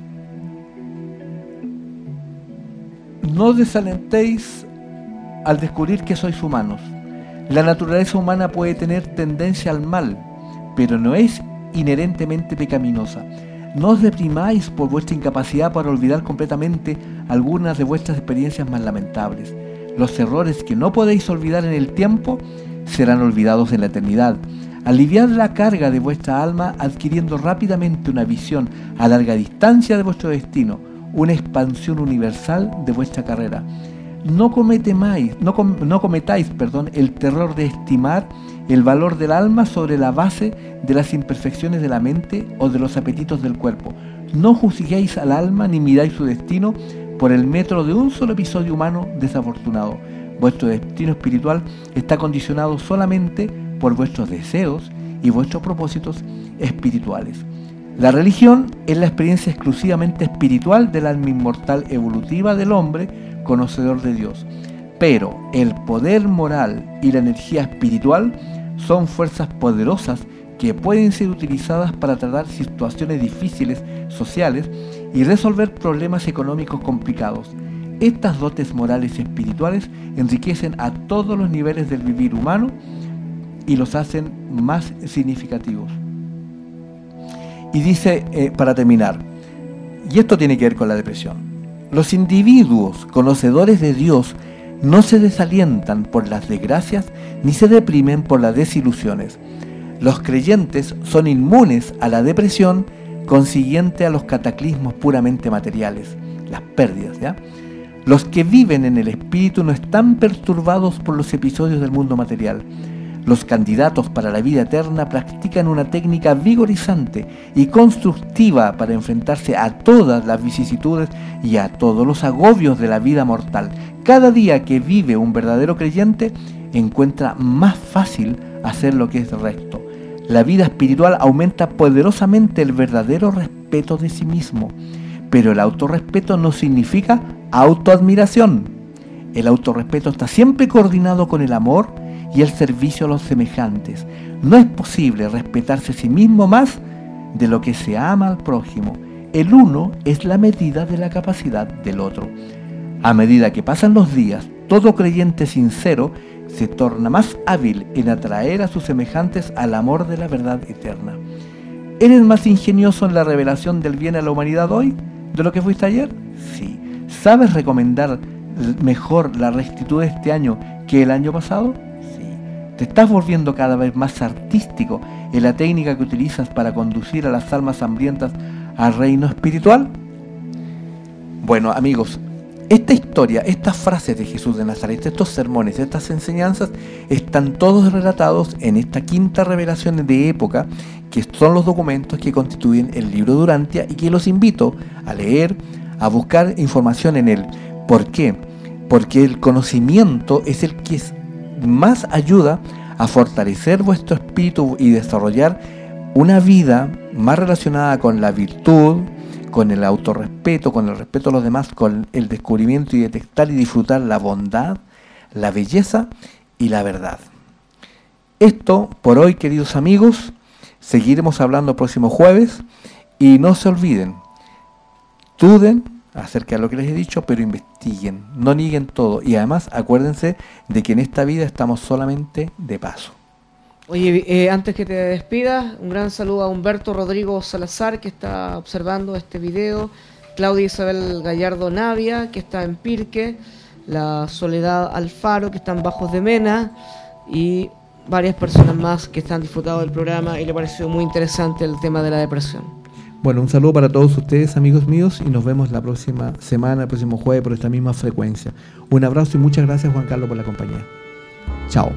no os desalentéis al descubrir que sois humanos. La naturaleza humana puede tener tendencia al mal, pero no es inherentemente pecaminosa. No os deprimáis por vuestra incapacidad para olvidar completamente algunas de vuestras experiencias más lamentables. Los errores que no podéis olvidar en el tiempo serán olvidados en la eternidad. Aliviad la carga de vuestra alma adquiriendo rápidamente una visión a larga distancia de vuestro destino, una expansión universal de vuestra carrera. No cometemáis, no, com, no cometáis perdón, el terror de estimar el valor del alma sobre la base de las imperfecciones de la mente o de los apetitos del cuerpo. No juzguéis al alma ni miráis su destino por el metro de un solo episodio humano desafortunado. Vuestro destino espiritual está condicionado solamente por vuestros deseos y vuestros propósitos espirituales. La religión es la experiencia exclusivamente espiritual del alma inmortal evolutiva del hombre conocedor de Dios. Pero el poder moral y la energía espiritual son fuerzas poderosas que pueden ser utilizadas para tratar situaciones difíciles sociales y resolver problemas económicos complicados. Estas dotes morales y espirituales enriquecen a todos los niveles del vivir humano y los hacen más significativos. Y dice, eh, para terminar, y esto tiene que ver con la depresión, los individuos conocedores de Dios no se desalientan por las desgracias ni se deprimen por las desilusiones. Los creyentes son inmunes a la depresión consiguiente a los cataclismos puramente materiales, las pérdidas, ¿ya? Los que viven en el espíritu no están perturbados por los episodios del mundo material. Los candidatos para la vida eterna practican una técnica vigorizante y constructiva para enfrentarse a todas las vicisitudes y a todos los agobios de la vida mortal. Cada día que vive un verdadero creyente encuentra más fácil hacer lo que es recto. La vida espiritual aumenta poderosamente el verdadero respeto de sí mismo, pero el autorrespeto no significa autoadmiración. El autorrespeto está siempre coordinado con el amor y el servicio a los semejantes. No es posible respetarse a sí mismo más de lo que se ama al prójimo. El uno es la medida de la capacidad del otro. A medida que pasan los días, todo creyente sincero se torna más hábil en atraer a sus semejantes al amor de la verdad eterna. ¿Eres más ingenioso en la revelación del bien a la humanidad hoy de lo que fuiste ayer? Sí. ¿Sabes recomendar mejor la rectitud de este año que el año pasado? ¿Te estás volviendo cada vez más artístico en la técnica que utilizas para conducir a las almas hambrientas al reino espiritual? Bueno, amigos, esta historia, estas frases de Jesús de Nazaret, estos sermones, estas enseñanzas, están todos relatados en esta quinta revelación de época, que son los documentos que constituyen el libro de Urantia y que los invito a leer, a buscar información en él. ¿Por qué? Porque el conocimiento es el que es más ayuda a fortalecer vuestro espíritu y desarrollar una vida más relacionada con la virtud, con el autorrespeto, con el respeto a los demás, con el descubrimiento y detectar y disfrutar la bondad, la belleza y la verdad. Esto por hoy, queridos amigos. Seguiremos hablando el próximo jueves y no se olviden, duden acerca de lo que les he dicho, pero investiguen, no nieguen todo y además acuérdense de que en esta vida estamos solamente de paso. Oye, eh, antes que te despidas, un gran saludo a Humberto Rodrigo Salazar, que está observando este video, Claudia Isabel Gallardo Navia, que está en Pirque, la Soledad Alfaro, que está en Bajos de Mena, y varias personas más que están disfrutando del programa y le pareció muy interesante el tema de la depresión. Bueno, un saludo para todos ustedes, amigos míos, y nos vemos la próxima semana, el próximo jueves, por esta misma frecuencia. Un abrazo y muchas gracias, Juan Carlos, por la compañía. Chao.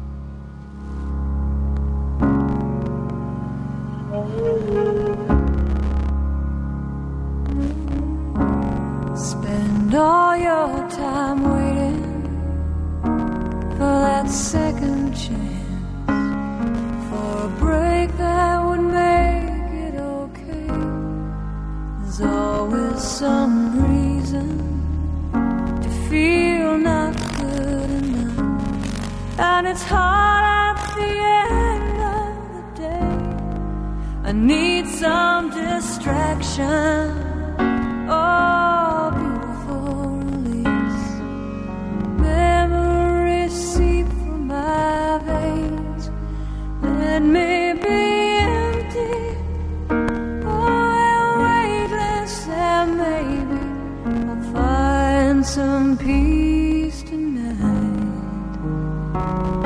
Spend all your time waiting for that second chance, for a break that would make it okay. There's always some reason to feel not good enough, and it's hard at the end of the day. I need some distraction, oh, beautiful release. Memories seep from my veins, let me be empty, oh, weightless, and maybe I'll find some peace tonight.